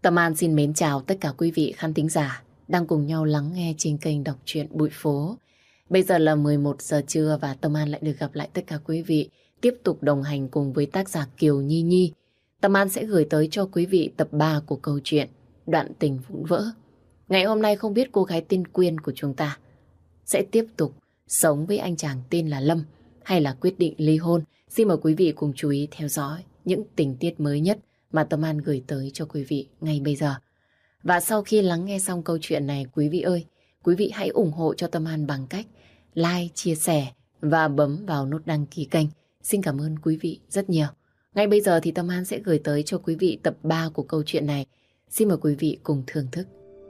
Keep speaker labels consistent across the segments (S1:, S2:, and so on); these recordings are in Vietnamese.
S1: Tâm An xin mến chào tất cả quý vị khán thính giả đang cùng nhau lắng nghe trên kênh đọc truyện Bụi Phố. Bây giờ là 11 giờ trưa và Tâm An lại được gặp lại tất cả quý vị, tiếp tục đồng hành cùng với tác giả Kiều Nhi Nhi. Tâm An sẽ gửi tới cho quý vị tập 3 của câu chuyện Đoạn tình vụn vỡ. Ngày hôm nay không biết cô gái tên Quyên của chúng ta sẽ tiếp tục sống với anh chàng tên là Lâm hay là quyết định ly hôn. Xin mời quý vị cùng chú ý theo dõi những tình tiết mới nhất mà Tâm An gửi tới cho quý vị ngay bây giờ. Và sau khi lắng nghe xong câu chuyện này, quý vị ơi, quý vị hãy ủng hộ cho Tâm An bằng cách like, chia sẻ và bấm vào nút đăng ký kênh. Xin cảm ơn quý vị rất nhiều. Ngay bây giờ thì Tâm An sẽ gửi tới cho quý vị tập 3 của câu chuyện này. Xin mời quý vị cùng thưởng thức.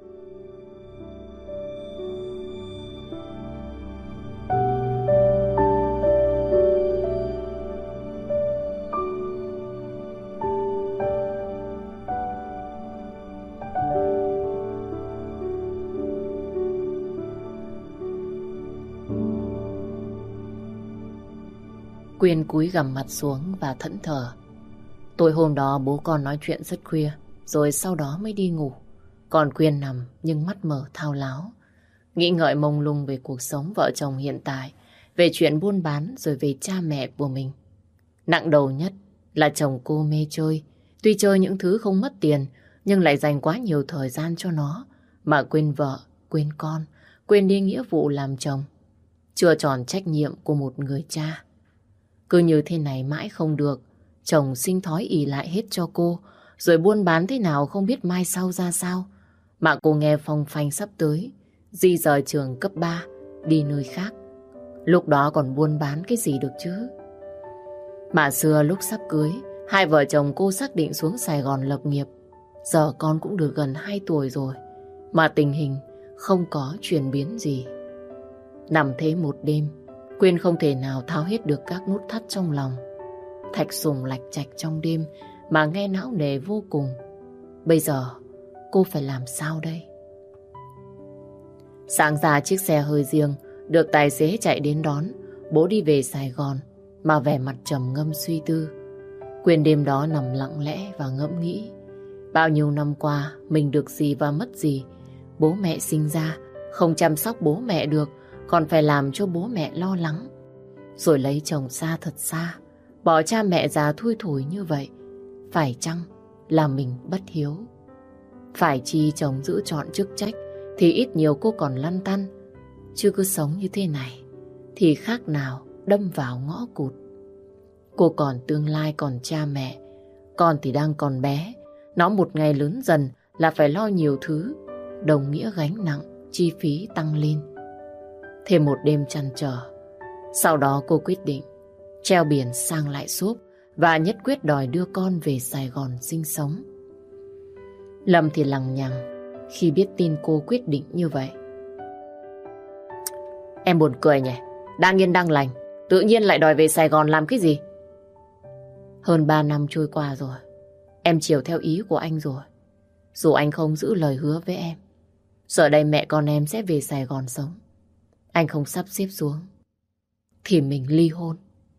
S1: Quyên cúi gằm mặt xuống và thẫn thờ. Tối hôm đó bố con nói chuyện rất khuya, rồi sau đó mới đi ngủ. Còn Quyên nằm nhưng mắt mở thao láo, nghĩ ngợi mông lung về cuộc sống vợ chồng hiện tại, về chuyện buôn bán rồi về cha mẹ của mình. Nặng đầu nhất là chồng cô mê chơi. Tuy chơi những thứ không mất tiền, nhưng lại dành quá nhiều thời gian cho nó, mà quên vợ, quên con, quên đi nghĩa vụ làm chồng, chưa tròn trách nhiệm của một người cha. Cứ như thế này mãi không được, chồng sinh thói ỷ lại hết cho cô, rồi buôn bán thế nào không biết mai sau ra sao. Mà cô nghe phong phanh sắp tới, di rời trường cấp 3, đi nơi khác. Lúc đó còn buôn bán cái gì được chứ? Mà xưa lúc sắp cưới, hai vợ chồng cô xác định xuống Sài Gòn lập nghiệp. Giờ con cũng được gần 2 tuổi rồi, mà tình hình không có chuyển biến gì. Nằm thế một đêm, Quyên không thể nào tháo hết được các nút thắt trong lòng. Thạch sùng lạch chạch trong đêm mà nghe não nề vô cùng. Bây giờ cô phải làm sao đây? Sáng ra chiếc xe hơi riêng được tài xế chạy đến đón. Bố đi về Sài Gòn mà vẻ mặt trầm ngâm suy tư. Quyên đêm đó nằm lặng lẽ và ngẫm nghĩ. Bao nhiêu năm qua mình được gì và mất gì. Bố mẹ sinh ra không chăm sóc bố mẹ được, còn phải làm cho bố mẹ lo lắng. Rồi lấy chồng xa thật xa, bỏ cha mẹ già thui thủi như vậy. Phải chăng là mình bất hiếu? Phải chi chồng giữ trọn chức trách thì ít nhiều cô còn lăn tăn. Chứ cứ sống như thế này thì khác nào đâm vào ngõ cụt. Cô còn tương lai, còn cha mẹ. Con thì đang còn bé. Nó một ngày lớn dần là phải lo nhiều thứ, đồng nghĩa gánh nặng, chi phí tăng lên. Thêm một đêm trăn trở. Sau đó cô quyết định treo biển sang lại xốp và nhất quyết đòi đưa con về Sài Gòn sinh sống. Lâm thì lằng nhằng khi biết tin cô quyết định như vậy. Em buồn cười nhỉ, đang yên đang lành, tự nhiên lại đòi về Sài Gòn làm cái gì? Hơn 3 năm trôi qua rồi, em chiều theo ý của anh rồi. Dù anh không giữ lời hứa với em, giờ đây mẹ con em sẽ về Sài Gòn sống. Anh không sắp xếp xuống thì mình ly hôn.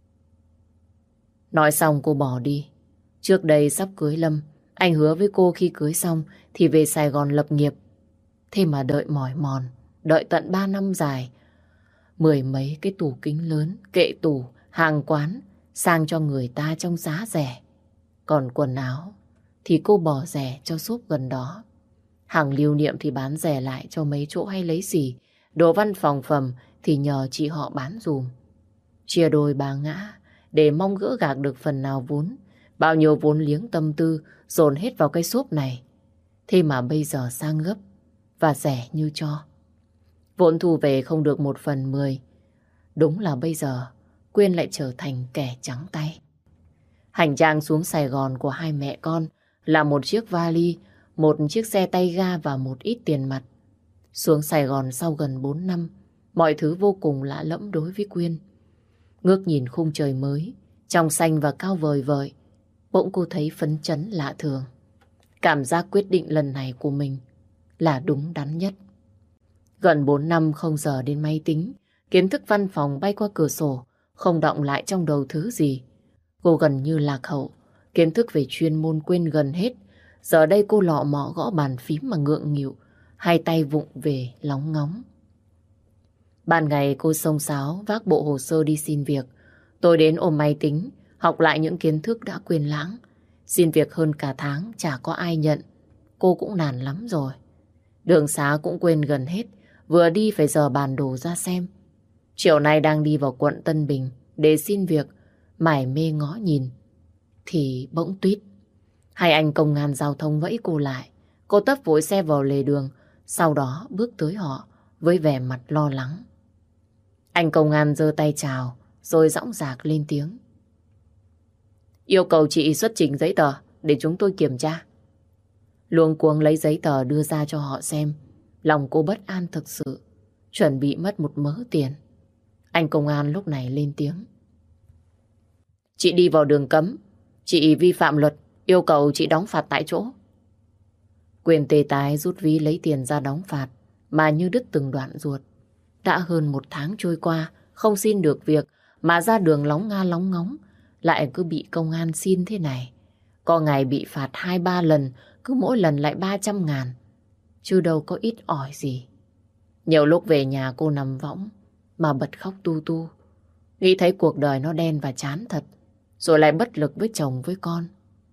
S1: Nói xong cô bỏ đi. Trước đây sắp cưới Lâm, anh hứa với cô khi cưới xong thì về Sài Gòn lập nghiệp. Thế mà đợi mỏi mòn, đợi tận 3 năm dài. 10 mấy cái tủ kính lớn, kệ tủ, hàng quán sang cho người ta trong giá rẻ. Còn quần áo thì cô bỏ rẻ cho shop gần đó. Hàng lưu niệm thì bán rẻ lại cho mấy chỗ hay lấy xỉ. Đồ văn phòng phẩm thì nhờ chị họ bán dùm. Chia đôi ba ngã để mong gỡ gạc được phần nào vốn. Bao nhiêu vốn liếng tâm tư dồn hết vào cái shop này. Thế mà bây giờ sang gấp và rẻ như cho. Vốn thu về không được 1/10. Đúng là bây giờ Quyên lại trở thành kẻ trắng tay. Hành trang xuống Sài Gòn của hai mẹ con là một chiếc vali, một chiếc xe tay ga và một ít tiền mặt. Xuống Sài Gòn sau gần 4 năm, mọi thứ vô cùng lạ lẫm đối với Quyên. Ngước nhìn khung trời mới, trong xanh và cao vời vợi, bỗng cô thấy phấn chấn lạ thường. Cảm giác quyết định lần này của mình là đúng đắn nhất. Gần 4 năm không giờ đến máy tính, kiến thức văn phòng bay qua cửa sổ, không đọng lại trong đầu thứ gì. Cô gần như lạc hậu, kiến thức về chuyên môn quên gần hết, Giờ đây cô lọ mọ gõ bàn phím mà ngượng nghịu, hai tay vụng về lóng ngóng. Ban ngày cô xông xáo vác bộ hồ sơ đi xin việc. Tôi đến ôm máy tính, học lại những kiến thức đã quên lãng. Xin việc hơn cả tháng chả có ai nhận. Cô cũng nản lắm rồi. Đường xá cũng quên gần hết, vừa đi phải dò bản đồ ra xem. Chiều nay đang đi vào quận Tân Bình để xin việc, mải mê ngó nhìn. Thì bỗng tuýt, hai anh công an giao thông vẫy cô lại. Cô tấp vội xe vào lề đường, sau đó bước tới họ với vẻ mặt lo lắng. Anh công an giơ tay chào, rồi dõng dạc lên tiếng. Yêu cầu chị xuất trình giấy tờ để chúng tôi kiểm tra. Luống cuống lấy giấy tờ đưa ra cho họ xem. Lòng cô bất an thực sự, chuẩn bị mất một mớ tiền. Anh công an lúc này lên tiếng. Chị đi vào đường cấm, chị vi phạm luật, yêu cầu chị đóng phạt tại chỗ. Quyền tê tái rút ví lấy tiền ra đóng phạt, mà như đứt từng đoạn ruột. Đã hơn một tháng trôi qua, không xin được việc, mà ra đường lóng nga lóng ngóng, lại cứ bị công an xin thế này. Có ngày bị phạt 2-3 lần, cứ mỗi lần lại 300.000. Chứ đâu có ít ỏi gì. Nhiều lúc về nhà cô nằm võng, mà bật khóc tu tu. Nghĩ thấy cuộc đời nó đen và chán thật, rồi lại bất lực với chồng với con.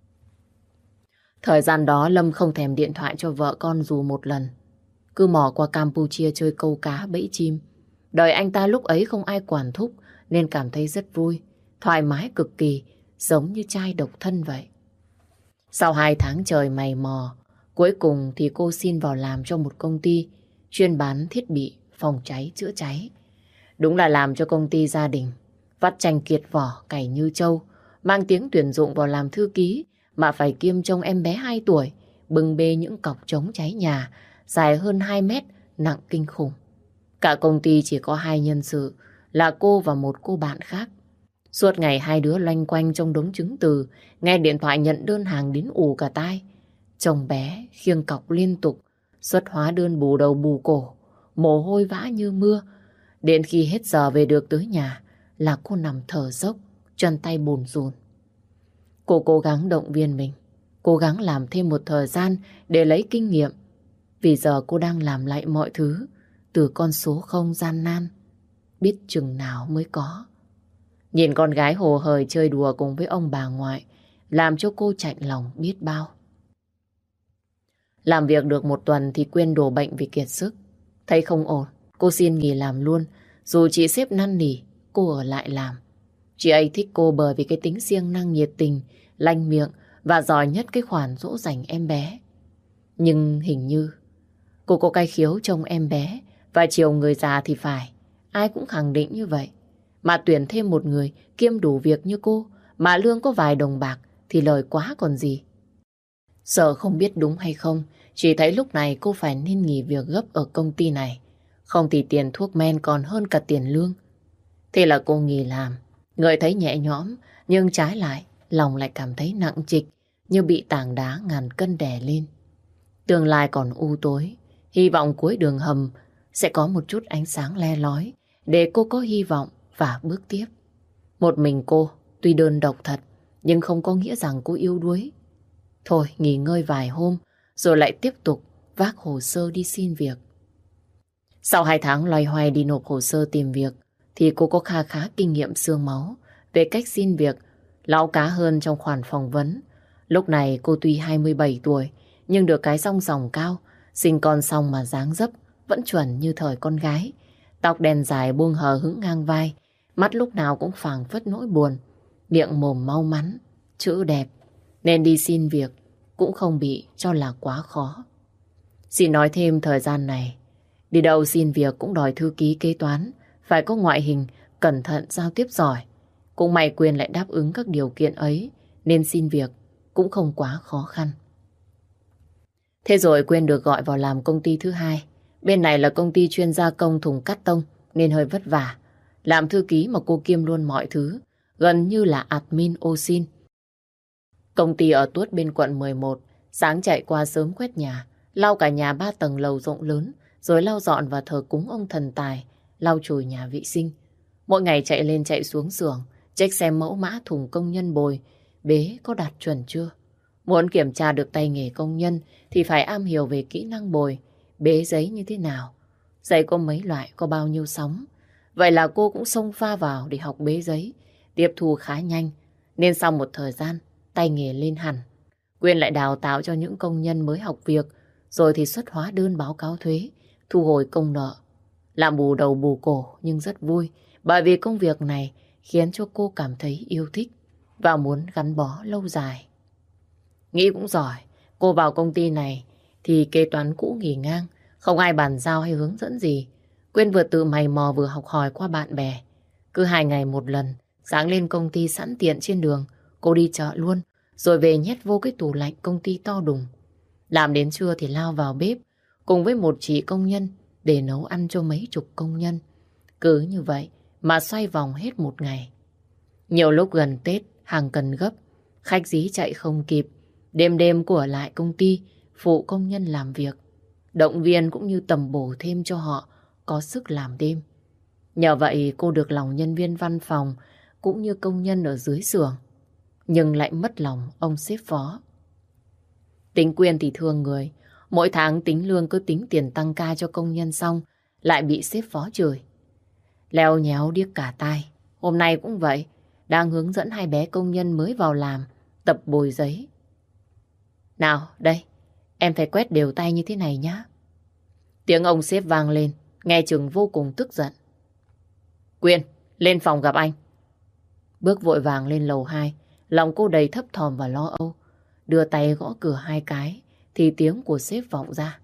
S1: Thời gian đó Lâm không thèm điện thoại cho vợ con dù một lần. Cứ mò qua Campuchia chơi câu cá bẫy chim. Đời anh ta lúc ấy không ai quản thúc, nên cảm thấy rất vui, thoải mái cực kỳ, giống như trai độc thân vậy. Sau 2 tháng trời mày mò, cuối cùng thì cô xin vào làm cho một công ty chuyên bán thiết bị phòng cháy chữa cháy. Đúng là làm cho công ty gia đình, vắt chanh kiệt vỏ cày như trâu, mang tiếng tuyển dụng vào làm thư ký mà phải kiêm trông em bé 2 tuổi, bưng bê những cọc chống cháy nhà dài hơn 2 mét, nặng kinh khủng. Cả công ty chỉ có 2 nhân sự, là cô và một cô bạn khác. Suốt ngày hai đứa loanh quanh trong đống chứng từ, nghe điện thoại nhận đơn hàng đến ù cả tai. Chồng bé khiêng cọc liên tục, xuất hóa đơn bù đầu bù cổ, mồ hôi vã như mưa. Đến khi hết giờ về được tới nhà là cô nằm thở dốc, chân tay bùn rùn. Cô cố gắng động viên mình, cố gắng làm thêm một thời gian để lấy kinh nghiệm. Vì giờ cô đang làm lại mọi thứ từ con số 0 gian nan, biết chừng nào mới có. Nhìn con gái hồ hởi chơi đùa cùng với ông bà ngoại, làm cho cô chạnh lòng biết bao. Làm việc được 1 tuần thì Quyên đổ bệnh vì kiệt sức. Thấy không ổn, cô xin nghỉ làm luôn. Dù chị sếp năn nỉ, cô ở lại làm. Chị ấy thích cô bởi vì cái tính siêng năng nhiệt tình, lanh miệng và giỏi nhất cái khoản dỗ dành em bé. Nhưng hình như cô có cái khiếu trông em bé và chiều người già thì phải. Ai cũng khẳng định như vậy. Mà tuyển thêm một người kiêm đủ việc như cô, mà lương có vài đồng bạc thì lời quá còn gì. Sợ không biết đúng hay không, chỉ thấy lúc này cô phải nên nghỉ việc gấp ở công ty này. Không thì tiền thuốc men còn hơn cả tiền lương. Thế là cô nghỉ làm, người thấy nhẹ nhõm, nhưng trái lại, lòng lại cảm thấy nặng trịch, như bị tảng đá ngàn cân đè lên. Tương lai còn u tối, hy vọng cuối đường hầm sẽ có một chút ánh sáng le lói, để cô có hy vọng và bước tiếp. Một mình cô, tuy đơn độc thật, nhưng không có nghĩa rằng cô yếu đuối. Thôi, nghỉ ngơi vài hôm, rồi lại tiếp tục vác hồ sơ đi xin việc. Sau 2 tháng loay hoay đi nộp hồ sơ tìm việc, thì cô có kha khá kinh nghiệm xương máu về cách xin việc, láu cá hơn trong khoản phỏng vấn. Lúc này cô tuy 27 tuổi, nhưng được cái song sòng cao, sinh con xong mà dáng dấp vẫn chuẩn như thời con gái. Tóc đen dài buông hờ hững ngang vai, mắt lúc nào cũng phảng phất nỗi buồn, miệng mồm mau mắn, chữ đẹp, nên đi xin việc cũng không bị cho là quá khó. Xin nói thêm thời gian này, đi đâu xin việc cũng đòi thư ký kế toán, phải có ngoại hình, cẩn thận, giao tiếp giỏi. Cũng may Quyên lại đáp ứng các điều kiện ấy, nên xin việc cũng không quá khó khăn. Thế rồi Quyên được gọi vào làm công ty thứ 2. Bên này là công ty chuyên gia công thùng cắt tông, nên hơi vất vả. Làm thư ký mà cô kiêm luôn mọi thứ, gần như là admin ô sin. Công ty ở tuốt bên quận 11, sáng chạy qua sớm quét nhà, lau cả nhà 3 tầng lầu rộng lớn, rồi lau dọn và thờ cúng ông thần tài, lau chùi nhà vệ sinh. Mỗi ngày chạy lên chạy xuống xưởng, check xem mẫu mã thùng công nhân bồi, bế có đạt chuẩn chưa. Muốn kiểm tra được tay nghề công nhân thì phải am hiểu về kỹ năng bồi, bế giấy như thế nào. Giấy có mấy loại, có bao nhiêu sóng. Vậy là cô cũng xông pha vào để học bế giấy, tiếp thu khá nhanh. Nên sau một thời gian, tay nghề lên hẳn. Quyên lại đào tạo cho những công nhân mới học việc, rồi thì xuất hóa đơn báo cáo thuế, thu hồi công nợ. Làm bù đầu bù cổ nhưng rất vui, bởi vì công việc này khiến cho cô cảm thấy yêu thích và muốn gắn bó lâu dài. Nghĩ cũng giỏi, cô vào công ty này thì kế toán cũ nghỉ ngang, không ai bàn giao hay hướng dẫn gì. Quyên vừa tự mày mò vừa học hỏi qua bạn bè. Cứ 2 ngày một lần, sáng lên công ty sẵn tiện trên đường, cô đi chợ luôn, rồi về nhét vô cái tủ lạnh công ty to đùng. Làm đến trưa thì lao vào bếp, cùng với một chị công nhân để nấu ăn cho mấy chục công nhân. Cứ như vậy mà xoay vòng hết một ngày. Nhiều lúc gần Tết, hàng cần gấp, khách dí chạy không kịp. Đêm đêm cô ở lại công ty, phụ công nhân làm việc. Động viên cũng như tầm bổ thêm cho họ có sức làm đêm. Nhờ vậy cô được lòng nhân viên văn phòng cũng như công nhân ở dưới xưởng. Nhưng lại mất lòng ông sếp phó. Tính Quyên thì thương người. Mỗi tháng tính lương cứ tính tiền tăng ca cho công nhân xong lại bị sếp phó chửi. Leo nhéo điếc cả tai. Hôm nay cũng vậy. Đang hướng dẫn 2 bé công nhân mới vào làm tập bồi giấy. Nào, đây, em phải quét đều tay như thế này nhá. Tiếng ông sếp vang lên, nghe chừng vô cùng tức giận. Quyên, lên phòng gặp anh. Bước vội vàng lên lầu 2, lòng cô đầy thấp thỏm và lo âu. Đưa tay gõ cửa 2 cái, thì tiếng của sếp vọng ra.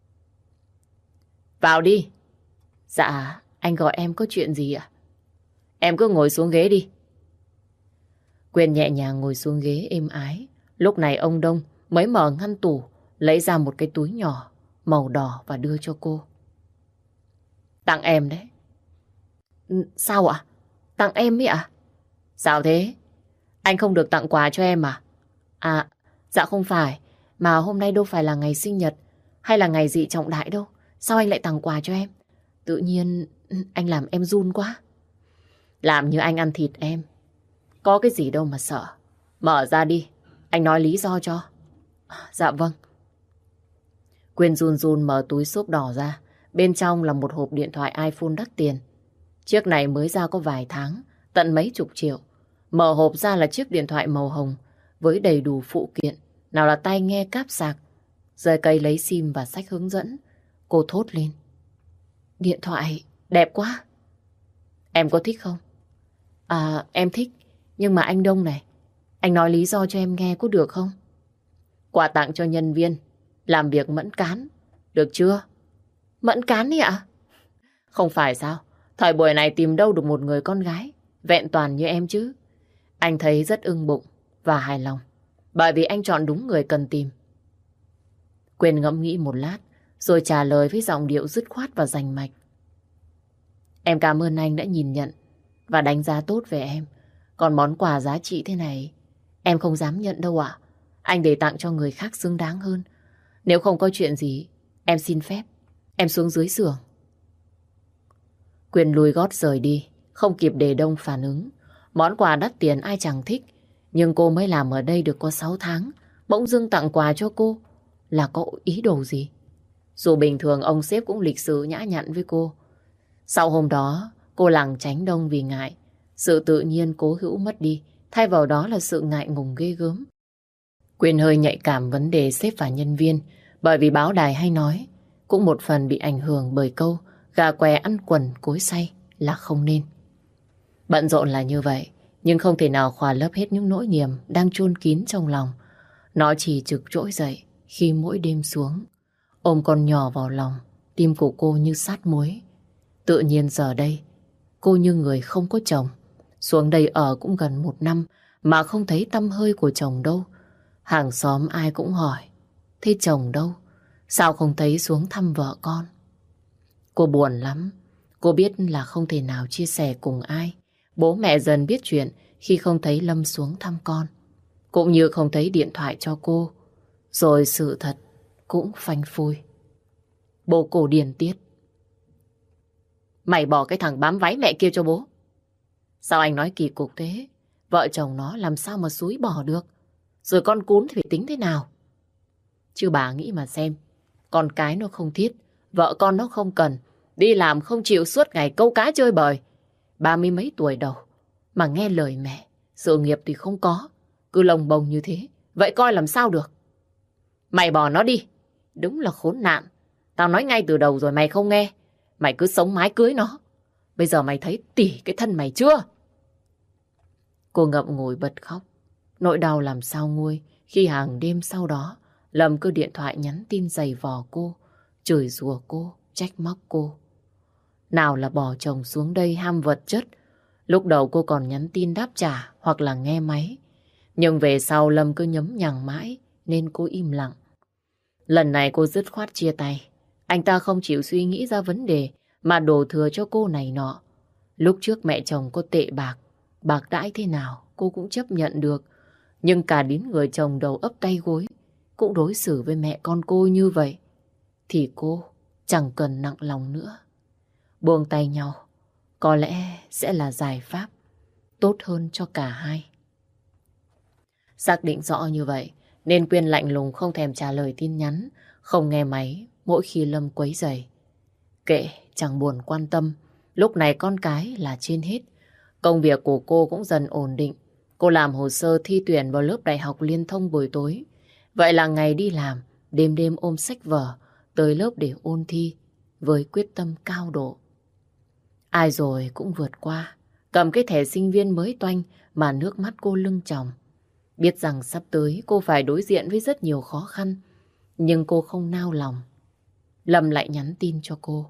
S1: Vào đi. Dạ, anh gọi em có chuyện gì ạ? Em cứ ngồi xuống ghế đi. Quyên nhẹ nhàng ngồi xuống ghế êm ái. Lúc này ông Đông mới mở ngăn tủ, lấy ra một cái túi nhỏ, màu đỏ và đưa cho cô. Tặng em đấy. Sao ạ? Tặng em ấy ạ? Sao thế? Anh không được tặng quà cho em à? À, dạ không phải. Mà hôm nay đâu phải là ngày sinh nhật hay là ngày gì trọng đại đâu. Sao anh lại tặng quà cho em? Tự nhiên anh làm em run quá. Làm như anh ăn thịt em. Có cái gì đâu mà sợ. Mở ra đi, anh nói lý do cho. Dạ vâng. Quyên run run mở túi xốp đỏ ra. Bên trong là một hộp điện thoại iPhone đắt tiền. Chiếc này mới ra có vài tháng, tận mấy chục triệu. Mở hộp ra là chiếc điện thoại màu hồng với đầy đủ phụ kiện. Nào là tai nghe, cáp sạc, dây cây lấy sim và sách hướng dẫn. Cô thốt lên. Điện thoại đẹp quá. Em có thích không? À, em thích. Nhưng mà anh Đông này, anh nói lý do cho em nghe có được không? Quà tặng cho nhân viên làm việc mẫn cán. Được chưa? Mẫn cán ý ạ? Không phải sao? Thời buổi này tìm đâu được một người con gái vẹn toàn như em chứ. Anh thấy rất ưng bụng và hài lòng, bởi vì anh chọn đúng người cần tìm. Quyên ngẫm nghĩ một lát, rồi trả lời với giọng điệu dứt khoát và rành mạch. Em cảm ơn anh đã nhìn nhận và đánh giá tốt về em. Còn món quà giá trị thế này, em không dám nhận đâu ạ. Anh để tặng cho người khác xứng đáng hơn. Nếu không có chuyện gì, em xin phép, em xuống dưới xưởng. Quyên lùi gót rời đi, không kịp để Đông phản ứng. Món quà đắt tiền ai chẳng thích, nhưng cô mới làm ở đây được có 6 tháng, bỗng dưng tặng quà cho cô là có ý đồ gì? Dù bình thường ông sếp cũng lịch sự nhã nhặn với cô. Sau hôm đó, cô lảng tránh Đông vì ngại. Sự tự nhiên cố hữu mất đi, thay vào đó là sự ngại ngùng ghê gớm. Quyên hơi nhạy cảm vấn đề sếp và nhân viên, bởi vì báo đài hay nói, cũng một phần bị ảnh hưởng bởi câu gà què ăn quần cối xay là không nên. Bận rộn là như vậy, nhưng không thể nào khỏa lấp hết những nỗi niềm đang chôn kín trong lòng. Nó chỉ trực trỗi dậy khi mỗi đêm xuống, ôm con nhỏ vào lòng, tim của cô như sát muối. Tự nhiên giờ đây, cô như người không có chồng. Xuống đây ở cũng gần 1 năm mà không thấy tăm hơi của chồng đâu. Hàng xóm ai cũng hỏi, thế chồng đâu? Sao không thấy xuống thăm vợ con? Cô buồn lắm. Cô biết là không thể nào chia sẻ cùng ai. Bố mẹ dần biết chuyện khi không thấy Lâm xuống thăm con, cũng như không thấy điện thoại cho cô. Rồi sự thật cũng phanh phui. Bố cô điên tiết. Mày bỏ cái thằng bám váy mẹ kia cho bố. Sao anh nói kỳ cục thế? Vợ chồng nó làm sao mà xúi bỏ được? rồi con cún thì phải tính thế nào? Chứ bà nghĩ mà xem, con cái nó không thiết, vợ con nó không cần, đi làm không chịu suốt ngày câu cá chơi bời. 30 mấy tuổi đầu, mà nghe lời mẹ, sự nghiệp thì không có, cứ lồng bồng như thế, vậy coi làm sao được? Mày bỏ nó đi, đúng là khốn nạn. Tao nói ngay từ đầu rồi mày không nghe, mày cứ sống mái cưới nó. Bây giờ mày thấy tỉ cái thân mày chưa? Cô ngậm ngùi bật khóc, nỗi đau làm sao nguôi khi hàng đêm sau đó Lâm cứ điện thoại nhắn tin giày vò cô, chửi rủa cô, trách móc cô. Nào là bỏ chồng xuống đây ham vật chất, lúc đầu cô còn nhắn tin đáp trả hoặc là nghe máy. Nhưng về sau Lâm cứ nhấm nhằng mãi nên cô im lặng. Lần này cô dứt khoát chia tay. Anh ta không chịu suy nghĩ ra vấn đề mà đổ thừa cho cô này nọ. Lúc trước mẹ chồng cô tệ bạc, bạc đãi thế nào cô cũng chấp nhận được. Nhưng cả đến người chồng đầu ấp tay gối cũng đối xử với mẹ con cô như vậy, thì cô chẳng cần nặng lòng nữa. Buông tay nhau có lẽ sẽ là giải pháp tốt hơn cho cả hai. Xác định rõ như vậy nên Quyên lạnh lùng không thèm trả lời tin nhắn, không nghe máy mỗi khi Lâm quấy rầy. Kệ, chẳng buồn quan tâm, lúc này con cái là trên hết. Công việc của cô cũng dần ổn định. Cô làm hồ sơ thi tuyển vào lớp đại học liên thông buổi tối. Vậy là ngày đi làm, đêm đêm ôm sách vở tới lớp để ôn thi với quyết tâm cao độ. Ai rồi cũng vượt qua, cầm cái thẻ sinh viên mới toanh mà nước mắt cô lưng tròng. Biết rằng sắp tới cô phải đối diện với rất nhiều khó khăn, nhưng cô không nao lòng. Lâm lại nhắn tin cho cô.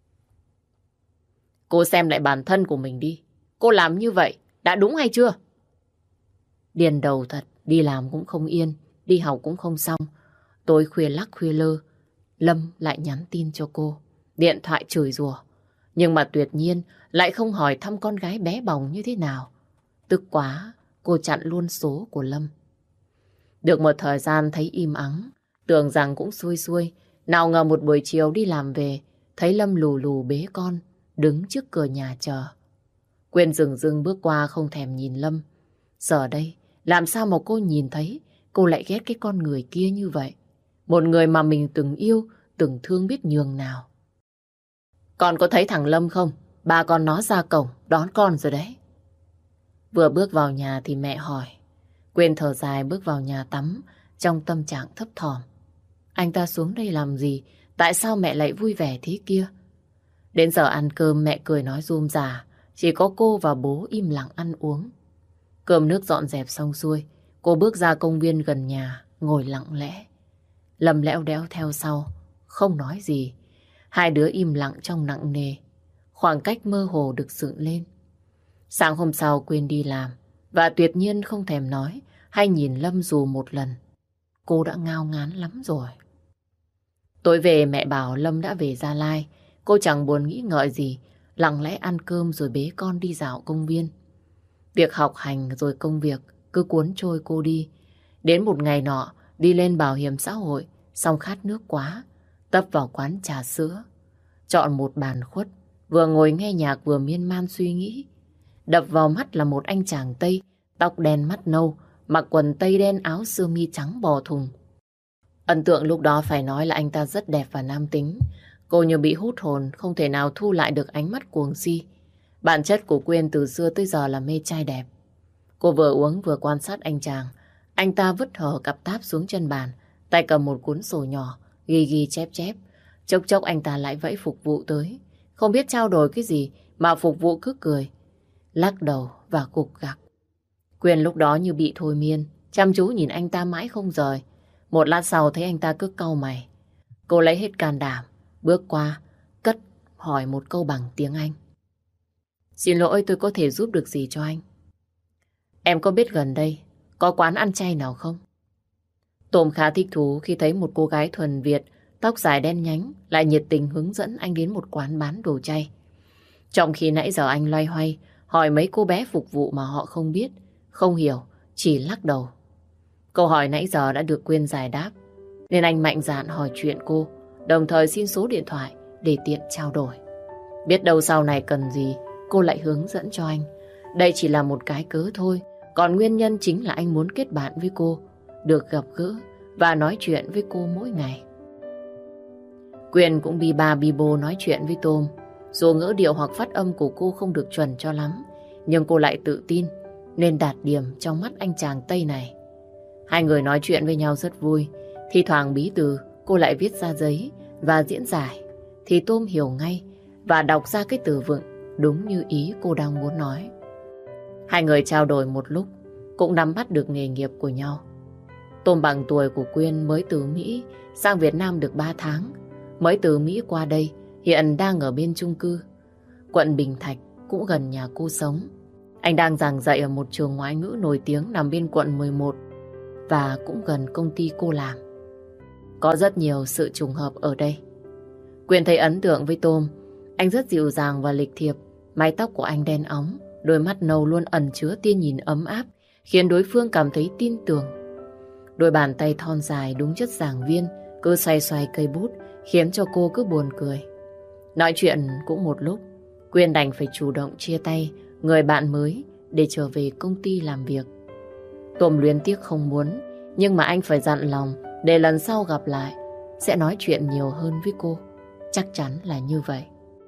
S1: Cô xem lại bản thân của mình đi. Cô làm như vậy đã đúng hay chưa? Điên đầu thật, đi làm cũng không yên, đi học cũng không xong. Tối khuya lắc khuya lơ, Lâm lại nhắn tin cho cô. Điện thoại chửi rủa, nhưng mà tuyệt nhiên lại không hỏi thăm con gái bé bỏng như thế nào. Tức quá, cô chặn luôn số của Lâm. Được một thời gian thấy im ắng, tưởng rằng cũng xuôi xuôi. Nào ngờ một buổi chiều đi làm về, thấy Lâm lù lù bế con, đứng trước cửa nhà chờ. Quyên dừng dưng bước qua không thèm nhìn Lâm. Giờ đây, làm sao mà cô nhìn thấy cô lại ghét cái con người kia như vậy? Một người mà mình từng yêu, từng thương biết nhường nào. Con có thấy thằng Lâm không? Ba con nó ra cổng đón con rồi đấy. Vừa bước vào nhà thì mẹ hỏi. Quyên thở dài bước vào nhà tắm trong tâm trạng thấp thỏm. Anh ta xuống đây làm gì? Tại sao mẹ lại vui vẻ thế kia? Đến giờ ăn cơm mẹ cười nói rôm rả, chỉ có cô và bố im lặng ăn uống. Cơm nước dọn dẹp xong xuôi, cô bước ra công viên gần nhà, ngồi lặng lẽ. Lâm lẽo đẽo theo sau, không nói gì. Hai đứa im lặng trong nặng nề. Khoảng cách mơ hồ được dựng lên. Sáng hôm sau Quyên đi làm và tuyệt nhiên không thèm nói hay nhìn Lâm dù một lần. Cô đã ngao ngán lắm rồi. Tối về mẹ bảo Lâm đã về Gia Lai. Cô chẳng buồn nghĩ ngợi gì, lặng lẽ ăn cơm rồi bế con đi dạo công viên. Việc học hành rồi công việc cứ cuốn trôi cô đi. Đến một ngày nọ, đi lên bảo hiểm xã hội, xong khát nước quá, tấp vào quán trà sữa. Chọn một bàn khuất, vừa ngồi nghe nhạc vừa miên man suy nghĩ. Đập vào mắt là một anh chàng Tây, tóc đen mắt nâu, mặc quần tây đen áo sơ mi trắng bò thùng. Ấn tượng lúc đó phải nói là anh ta rất đẹp và nam tính. Cô như bị hút hồn, không thể nào thu lại được ánh mắt cuồng si. Bản chất của Quyên từ xưa tới giờ là mê trai đẹp. Cô vừa uống vừa quan sát anh chàng. Anh ta vứt hở cặp táp xuống chân bàn, tay cầm một cuốn sổ nhỏ, ghi ghi chép chép. Chốc chốc anh ta lại vẫy phục vụ tới. Không biết trao đổi cái gì mà phục vụ cứ cười, lắc đầu và gục gặc. Quyên lúc đó như bị thôi miên, chăm chú nhìn anh ta mãi không rời. Một lát sau thấy anh ta cứ cau mày. Cô lấy hết can đảm, bước qua, cất hỏi một câu bằng tiếng Anh. Xin lỗi, tôi có thể giúp được gì cho anh? Em có biết gần đây có quán ăn chay nào không? Tôm khá thích thú khi thấy một cô gái thuần Việt, tóc dài đen nhánh, lại nhiệt tình hướng dẫn anh đến một quán bán đồ chay. Trong khi nãy giờ anh loay hoay, hỏi mấy cô bé phục vụ mà họ không biết, không hiểu, chỉ lắc đầu. Câu hỏi nãy giờ đã được Quyên giải đáp, nên anh mạnh dạn hỏi chuyện cô, đồng thời xin số điện thoại để tiện trao đổi. Biết đâu sau này cần gì, cô lại hướng dẫn cho anh. Đây chỉ là một cái cớ thôi, còn nguyên nhân chính là anh muốn kết bạn với cô. được gặp gỡ và nói chuyện với cô mỗi ngày. Quyên cũng bi ba bi bô nói chuyện với Tôm. Dù ngữ điệu hoặc phát âm của cô không được chuẩn cho lắm, nhưng cô lại tự tin nên đạt điểm trong mắt anh chàng Tây này. Hai người nói chuyện với nhau rất vui. Thi thoảng bí từ cô lại viết ra giấy và diễn giải, thì Tôm hiểu ngay và đọc ra cái từ vựng đúng như ý cô đang muốn nói. Hai người trao đổi một lúc, cũng nắm bắt được nghề nghiệp của nhau. Tôm bằng tuổi của Quyên, mới từ Mỹ sang Việt Nam được 3 tháng. Mới từ Mỹ qua đây, hiện đang ở bên chung cư quận Bình Thạnh, cũng gần nhà cô sống. Anh đang giảng dạy ở một trường ngoại ngữ nổi tiếng nằm bên quận 11 và cũng gần công ty cô làm. Có rất nhiều sự trùng hợp ở đây. Quyên thấy ấn tượng với Tôm. Anh rất dịu dàng và lịch thiệp. Mái tóc của anh đen óng, đôi mắt nâu luôn ẩn chứa tia nhìn ấm áp, khiến đối phương cảm thấy tin tưởng. Đôi bàn tay thon dài đúng chất giảng viên cứ xoay xoay cây bút, khiến cho cô cứ buồn cười. Nói chuyện cũng một lúc, Quyên đành phải chủ động chia tay người bạn mới để trở về công ty làm việc. Tôm luyến tiếc không muốn, nhưng mà anh phải dặn lòng để lần sau gặp lại sẽ nói chuyện nhiều hơn với cô. Chắc chắn là như vậy.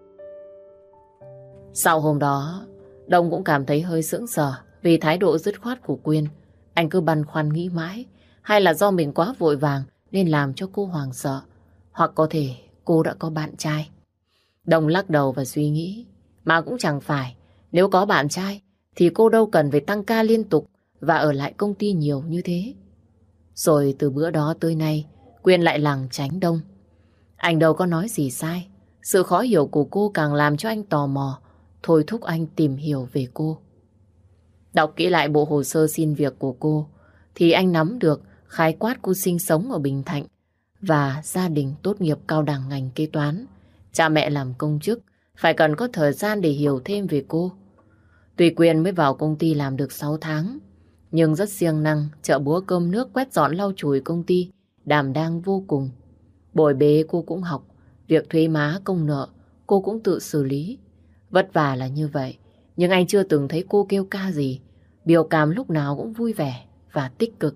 S1: Sau hôm đó, Đông cũng cảm thấy hơi sững sờ vì thái độ dứt khoát của Quyên. Anh cứ băn khoăn nghĩ mãi, hay là do mình quá vội vàng nên làm cho cô hoảng sợ, hoặc có thể cô đã có bạn trai. Đông lắc đầu và suy nghĩ, mà cũng chẳng phải, nếu có bạn trai thì cô đâu cần phải tăng ca liên tục và ở lại công ty nhiều như thế. Rồi từ bữa đó tới nay, Quyên lại lảng tránh Đông. Anh đâu có nói gì sai. Sự khó hiểu của cô càng làm cho anh tò mò, thôi thúc anh tìm hiểu về cô. Đọc kỹ lại bộ hồ sơ xin việc của cô, thì anh nắm được khái quát cô sinh sống ở Bình Thạnh và gia đình tốt nghiệp cao đẳng ngành kế toán. Cha mẹ làm công chức, phải cần có thời gian để hiểu thêm về cô. Tuy Quyên mới vào công ty làm được 6 tháng, nhưng rất siêng năng, chợ búa cơm nước, quét dọn lau chùi công ty, đảm đang vô cùng. Bồi bế cô cũng học, việc thuế má công nợ cô cũng tự xử lý. Vất vả là như vậy, nhưng anh chưa từng thấy cô kêu ca gì. Biểu cảm lúc nào cũng vui vẻ và tích cực.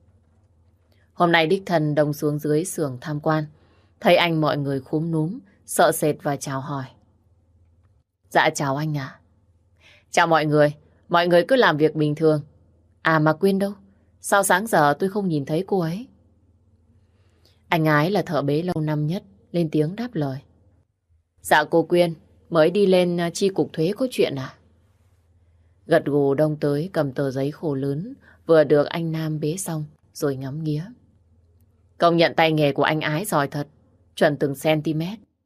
S1: Hôm nay đích thân Đông xuống dưới xưởng tham quan. Thấy anh mọi người khúm núm, sợ sệt và chào hỏi. Dạ chào anh ạ. Chào mọi người cứ làm việc bình thường. À mà Quyên đâu? Sao sáng giờ tôi không nhìn thấy cô ấy? Anh Ái là thợ bế lâu năm nhất, lên tiếng đáp lời. Dạ cô Quyên, mới đi lên chi cục thuế có chuyện à? Gật gù Đông tới cầm tờ giấy khổ lớn vừa được anh Nam bế xong rồi ngắm nghía. Công nhận tay nghề của anh Ái giỏi thật, chuẩn từng cm.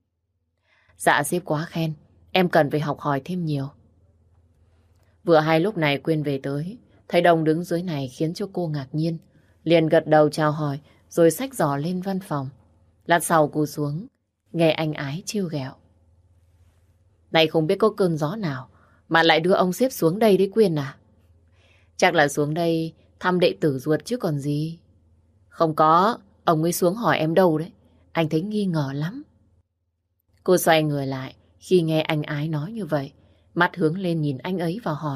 S1: Dạ sếp quá khen, em cần phải học hỏi thêm nhiều. Vừa hay lúc này Quyên về tới, thấy Đông đứng dưới này khiến cho cô ngạc nhiên. Liền gật đầu chào hỏi rồi xách giỏ lên văn phòng. Lát sau cô xuống, nghe anh Ái trêu ghẹo. Này không biết có cơn gió nào mà lại đưa ông sếp xuống đây đấy Quyên à? Chắc là xuống đây thăm đệ tử ruột chứ còn gì. Không có, ông ấy xuống hỏi em đâu đấy. Anh thấy nghi ngờ lắm. Cô xoay người lại khi nghe anh Ái nói như vậy. Mắt hướng lên nhìn anh ấy và hỏi.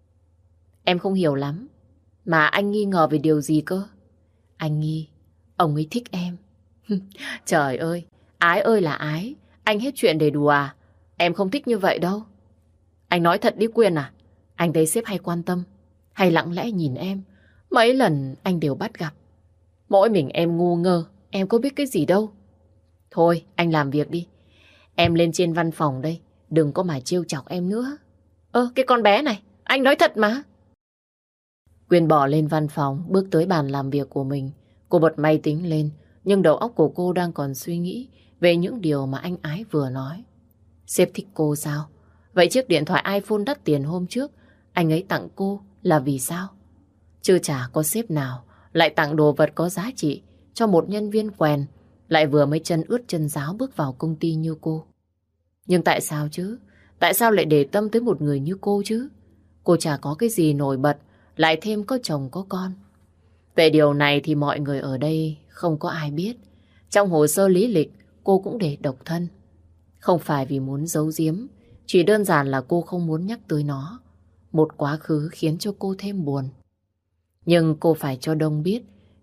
S1: Em không hiểu lắm. Mà anh nghi ngờ về điều gì cơ? Anh nghi ông ấy thích em. Trời ơi, Ái ơi là Ái. Anh hết chuyện để đùa à? Em không thích như vậy đâu. Anh nói thật đi Quyên à? Anh thấy sếp hay quan tâm, hay lặng lẽ nhìn em. Mấy lần anh đều bắt gặp. Mỗi mình em ngu ngơ, em có biết cái gì đâu. Thôi, anh làm việc đi. Em lên trên văn phòng đây, đừng có mà trêu chọc em nữa. Cái con bé này, anh nói thật mà. Quyên bỏ lên văn phòng, bước tới bàn làm việc của mình. Cô bật máy tính lên, nhưng đầu óc của cô đang còn suy nghĩ về những điều mà anh Ái vừa nói. Sếp thích cô sao? Vậy chiếc điện thoại iPhone đắt tiền hôm trước anh ấy tặng cô là vì sao? Chứ chả có sếp nào lại tặng đồ vật có giá trị cho một nhân viên quèn, lại vừa mới chân ướt chân ráo bước vào công ty như cô. Nhưng tại sao chứ? Tại sao lại để tâm tới một người như cô chứ? Cô chả có cái gì nổi bật, lại thêm có chồng có con. Về điều này thì mọi người ở đây không có ai biết. Trong hồ sơ lý lịch cô cũng để độc thân. Không phải vì muốn giấu giếm, chỉ đơn giản là cô không muốn nhắc tới nó. Một quá khứ khiến cho cô thêm buồn. Nhưng cô phải cho Đông biết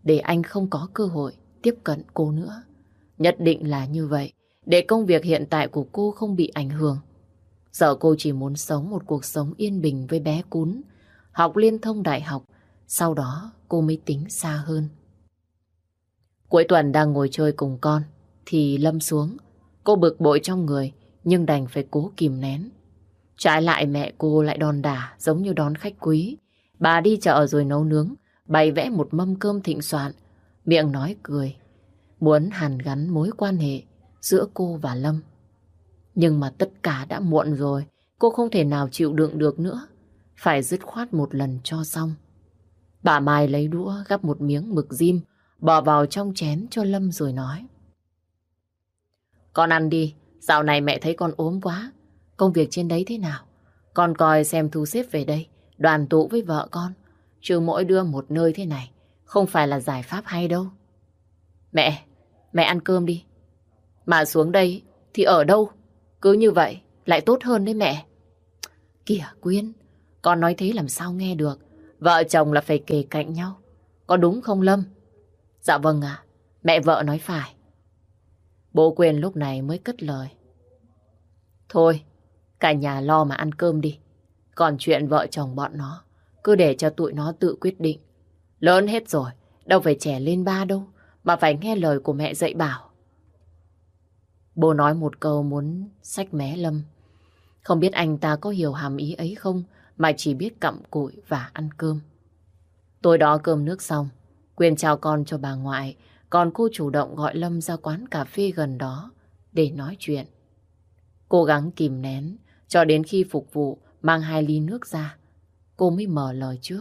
S1: để anh không có cơ hội tiếp cận cô nữa. Nhất định là như vậy, để công việc hiện tại của cô không bị ảnh hưởng. Giờ cô chỉ muốn sống một cuộc sống yên bình với bé cún, học liên thông đại học, sau đó cô mới tính xa hơn. Cuối tuần đang ngồi chơi cùng con, thì Lâm xuống. Cô bực bội trong người, nhưng đành phải cố kìm nén. Trái lại mẹ cô lại đòn đả giống như đón khách quý. Bà đi chợ rồi nấu nướng, bày vẽ một mâm cơm thịnh soạn, miệng nói cười, muốn hàn gắn mối quan hệ giữa cô và Lâm. Nhưng mà tất cả đã muộn rồi, cô không thể nào chịu đựng được nữa, phải dứt khoát một lần cho xong. Bà Mai lấy đũa gắp một miếng mực rim, bỏ vào trong chén cho Lâm rồi nói. Con ăn đi, dạo này mẹ thấy con ốm quá. Công việc trên đấy thế nào? Con coi xem thu xếp về đây, đoàn tụ với vợ con. Chứ mỗi đứa một nơi thế này, không phải là giải pháp hay đâu. Mẹ ăn cơm đi. Mà xuống đây thì ở đâu? Cứ như vậy, lại tốt hơn đấy mẹ. Kìa Quyên, con nói thế làm sao nghe được. Vợ chồng là phải kề cạnh nhau. Có đúng không Lâm? Dạ vâng ạ, mẹ vợ nói phải. Bố Quyên lúc này mới cất lời. Thôi, cả nhà lo mà ăn cơm đi. Còn chuyện vợ chồng bọn nó, cứ để cho tụi nó tự quyết định. Lớn hết rồi, đâu phải trẻ lên ba đâu, mà phải nghe lời của mẹ dạy bảo. Bố nói một câu muốn xách mé Lâm. Không biết anh ta có hiểu hàm ý ấy không, mà chỉ biết cặm cụi và ăn cơm. Tối đó cơm nước xong, Quyên chào con cho bà ngoại, còn cô chủ động gọi Lâm ra quán cà phê gần đó để nói chuyện. Cố gắng kìm nén cho đến khi phục vụ mang 2 ly nước ra, cô mới mở lời trước.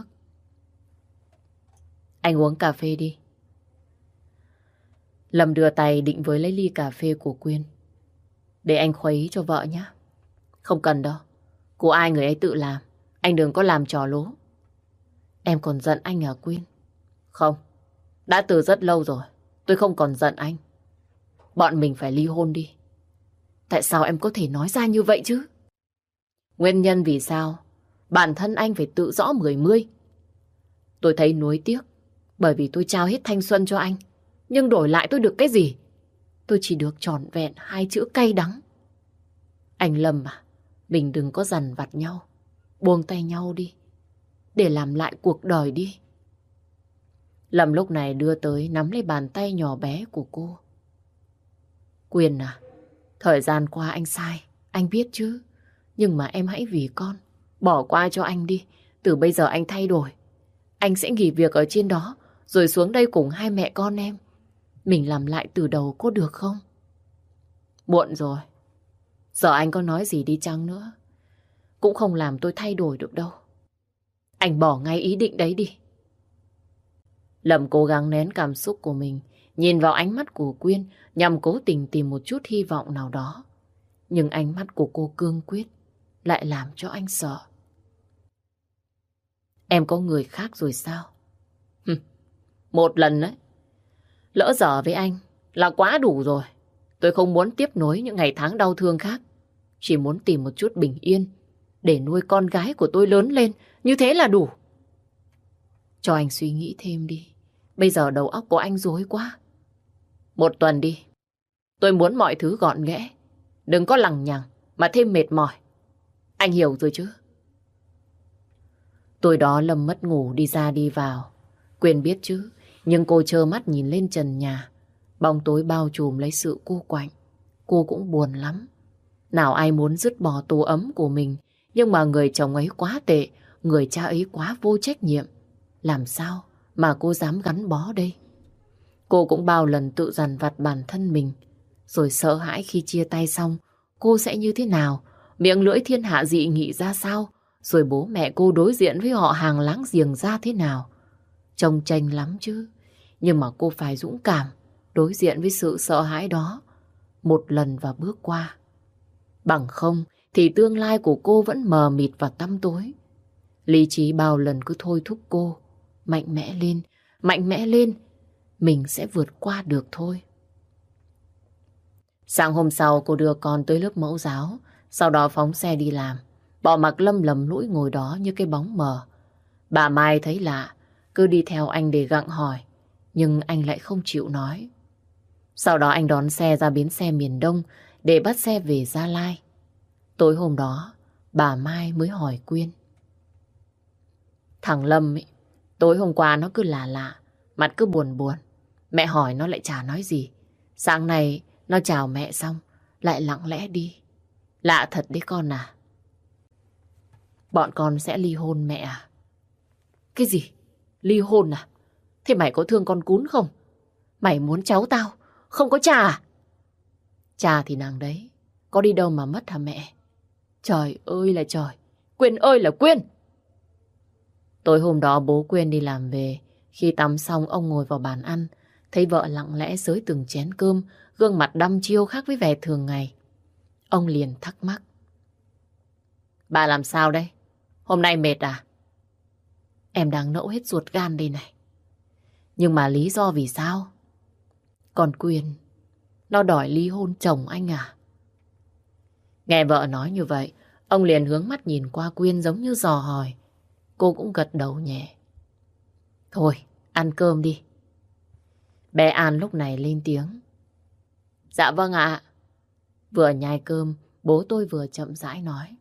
S1: Anh uống cà phê đi. Lâm đưa tay định với lấy ly cà phê của Quyên. Để anh khuấy cho vợ nhé. Không cần đâu, của ai người ấy tự làm. Anh đừng có làm trò lố. Em còn giận anh à Quyên? Không, đã từ rất lâu rồi. Tôi không còn giận anh. Bọn mình phải ly hôn đi. Tại sao em có thể nói ra như vậy chứ? Nguyên nhân vì sao? Bản thân anh phải tự rõ mười mươi. Tôi thấy nuối tiếc, bởi vì tôi trao hết thanh xuân cho anh. Nhưng đổi lại tôi được cái gì? Tôi chỉ được trọn vẹn 2 chữ cay đắng. Anh Lâm à, mình đừng có dằn vặt nhau. Buông tay nhau đi, để làm lại cuộc đời đi. Lâm lúc này đưa tới nắm lấy bàn tay nhỏ bé của cô. Quyên à, thời gian qua anh sai, anh biết chứ. Nhưng mà em hãy vì con, bỏ qua cho anh đi. Từ bây giờ anh thay đổi. Anh sẽ nghỉ việc ở trên đó, rồi xuống đây cùng 2 mẹ con em. Mình làm lại từ đầu có được không? Muộn rồi. Giờ anh có nói gì đi chăng nữa, cũng không làm tôi thay đổi được đâu. Anh bỏ ngay ý định đấy đi. Lâm cố gắng nén cảm xúc của mình, nhìn vào ánh mắt của Quyên nhằm cố tình tìm một chút hy vọng nào đó. Nhưng ánh mắt của cô cương quyết lại làm cho anh sợ. Em có người khác rồi sao? Một lần đấy. Lỡ dở với anh là quá đủ rồi. Tôi không muốn tiếp nối những ngày tháng đau thương khác. Chỉ muốn tìm một chút bình yên để nuôi con gái của tôi lớn lên. Như thế là đủ. Cho anh suy nghĩ thêm đi. Bây giờ đầu óc của anh rối quá. 1 tuần đi. Tôi muốn mọi thứ gọn ghẽ. Đừng có lằng nhằng mà thêm mệt mỏi. Anh hiểu rồi chứ? Tối đó Lâm mất ngủ đi ra đi vào. Quyên biết chứ, nhưng cô trơ mắt nhìn lên trần nhà. Bóng tối bao trùm lấy sự cô quạnh. Cô cũng buồn lắm. Nào ai muốn dứt bỏ tổ ấm của mình, nhưng mà người chồng ấy quá tệ, người cha ấy quá vô trách nhiệm. Làm sao mà cô dám gắn bó đây? Cô cũng bao lần tự dằn vặt bản thân mình, rồi sợ hãi khi chia tay xong, cô sẽ như thế nào, miệng lưỡi thiên hạ dị nghị ra sao, rồi bố mẹ cô đối diện với họ hàng láng giềng ra thế nào. Trông chênh lắm chứ, nhưng mà cô phải dũng cảm đối diện với sự sợ hãi đó một lần và bước qua. Bằng không thì tương lai của cô vẫn mờ mịt và tăm tối. Lý trí bao lần cứ thôi thúc cô mạnh mẽ lên, mình sẽ vượt qua được thôi. Sáng hôm sau cô đưa con tới lớp mẫu giáo, sau đó phóng xe đi làm, bỏ mặc Lâm lầm lũi ngồi đó như cái bóng mờ. Bà Mai thấy lạ, cứ đi theo anh để gặng hỏi, nhưng anh lại không chịu nói. Sau đó anh đón xe ra bến xe miền Đông để bắt xe về Gia Lai. Tối hôm đó, bà Mai mới hỏi Quyên. Thằng Lâm ấy, tối hôm qua nó cứ lạ lạ, mặt cứ buồn buồn. Mẹ hỏi nó lại chả nói gì. Sáng nay nó chào mẹ xong, lại lặng lẽ đi. Lạ thật đấy con à. Bọn con sẽ ly hôn mẹ à? Cái gì? Ly hôn à? Thế mày có thương con cún không? Mày muốn cháu tao không có cha à? Cha thì nàng đấy, có đi đâu mà mất hả mẹ? Trời ơi là trời, Quyên ơi là Quyên. Tối hôm đó bố Quyên đi làm về. Khi tắm xong ông ngồi vào bàn ăn, thấy vợ lặng lẽ xới từng chén cơm, gương mặt đăm chiêu khác với vẻ thường ngày. Ông liền thắc mắc. Bà làm sao đây? Hôm nay mệt à? Em đang nẫu hết ruột gan đây này. Nhưng mà lý do vì sao? Còn Quyên, nó đòi ly hôn chồng anh à? Nghe vợ nói như vậy, ông liền hướng mắt nhìn qua Quyên giống như dò hỏi. Cô cũng gật đầu nhẹ. Thôi, ăn cơm đi. Bé An lúc này lên tiếng. Dạ vâng ạ. Vừa nhai cơm, bố tôi vừa chậm rãi nói.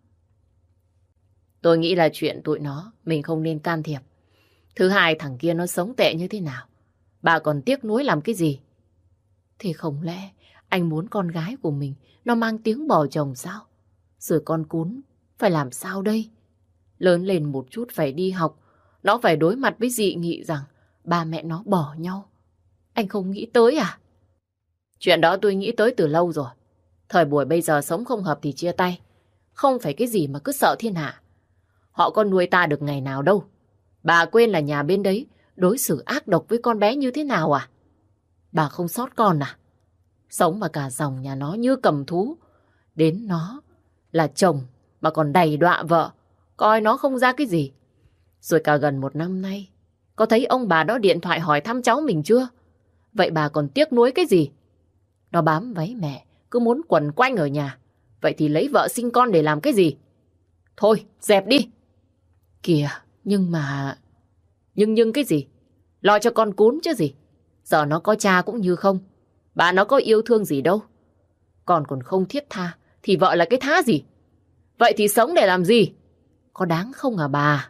S1: Tôi nghĩ là chuyện tụi nó, mình không nên can thiệp. Thứ hai, thằng kia nó sống tệ như thế nào? Bà còn tiếc nuối làm cái gì? Thì không lẽ anh muốn con gái của mình nó mang tiếng bỏ chồng sao? Rồi con cún phải làm sao đây? Lớn lên một chút phải đi học, nó phải đối mặt với dị nghị rằng ba mẹ nó bỏ nhau. Anh không nghĩ tới à? Chuyện đó tôi nghĩ tới từ lâu rồi. Thời buổi bây giờ sống không hợp thì chia tay. Không phải cái gì mà cứ sợ thiên hạ. Họ có nuôi ta được ngày nào đâu. Bà quên là nhà bên đấy đối xử ác độc với con bé như thế nào à? Bà không sót con à? Sống mà cả dòng nhà nó như cầm thú. Đến nó là chồng mà còn đầy đọa vợ. Coi nó không ra cái gì. Rồi cả gần 1 năm nay, có thấy ông bà đó điện thoại hỏi thăm cháu mình chưa? Vậy bà còn tiếc nuối cái gì? Nó bám váy mẹ, cứ muốn quẩn quanh ở nhà. Vậy thì lấy vợ sinh con để làm cái gì? Thôi, dẹp đi. Kìa, nhưng mà... Nhưng cái gì? Lo cho con cún chứ gì. Giờ nó có cha cũng như không. Bà nó có yêu thương gì đâu. Còn không thiết tha, thì vợ là cái thá gì? Vậy thì sống để làm gì? Có đáng không à bà?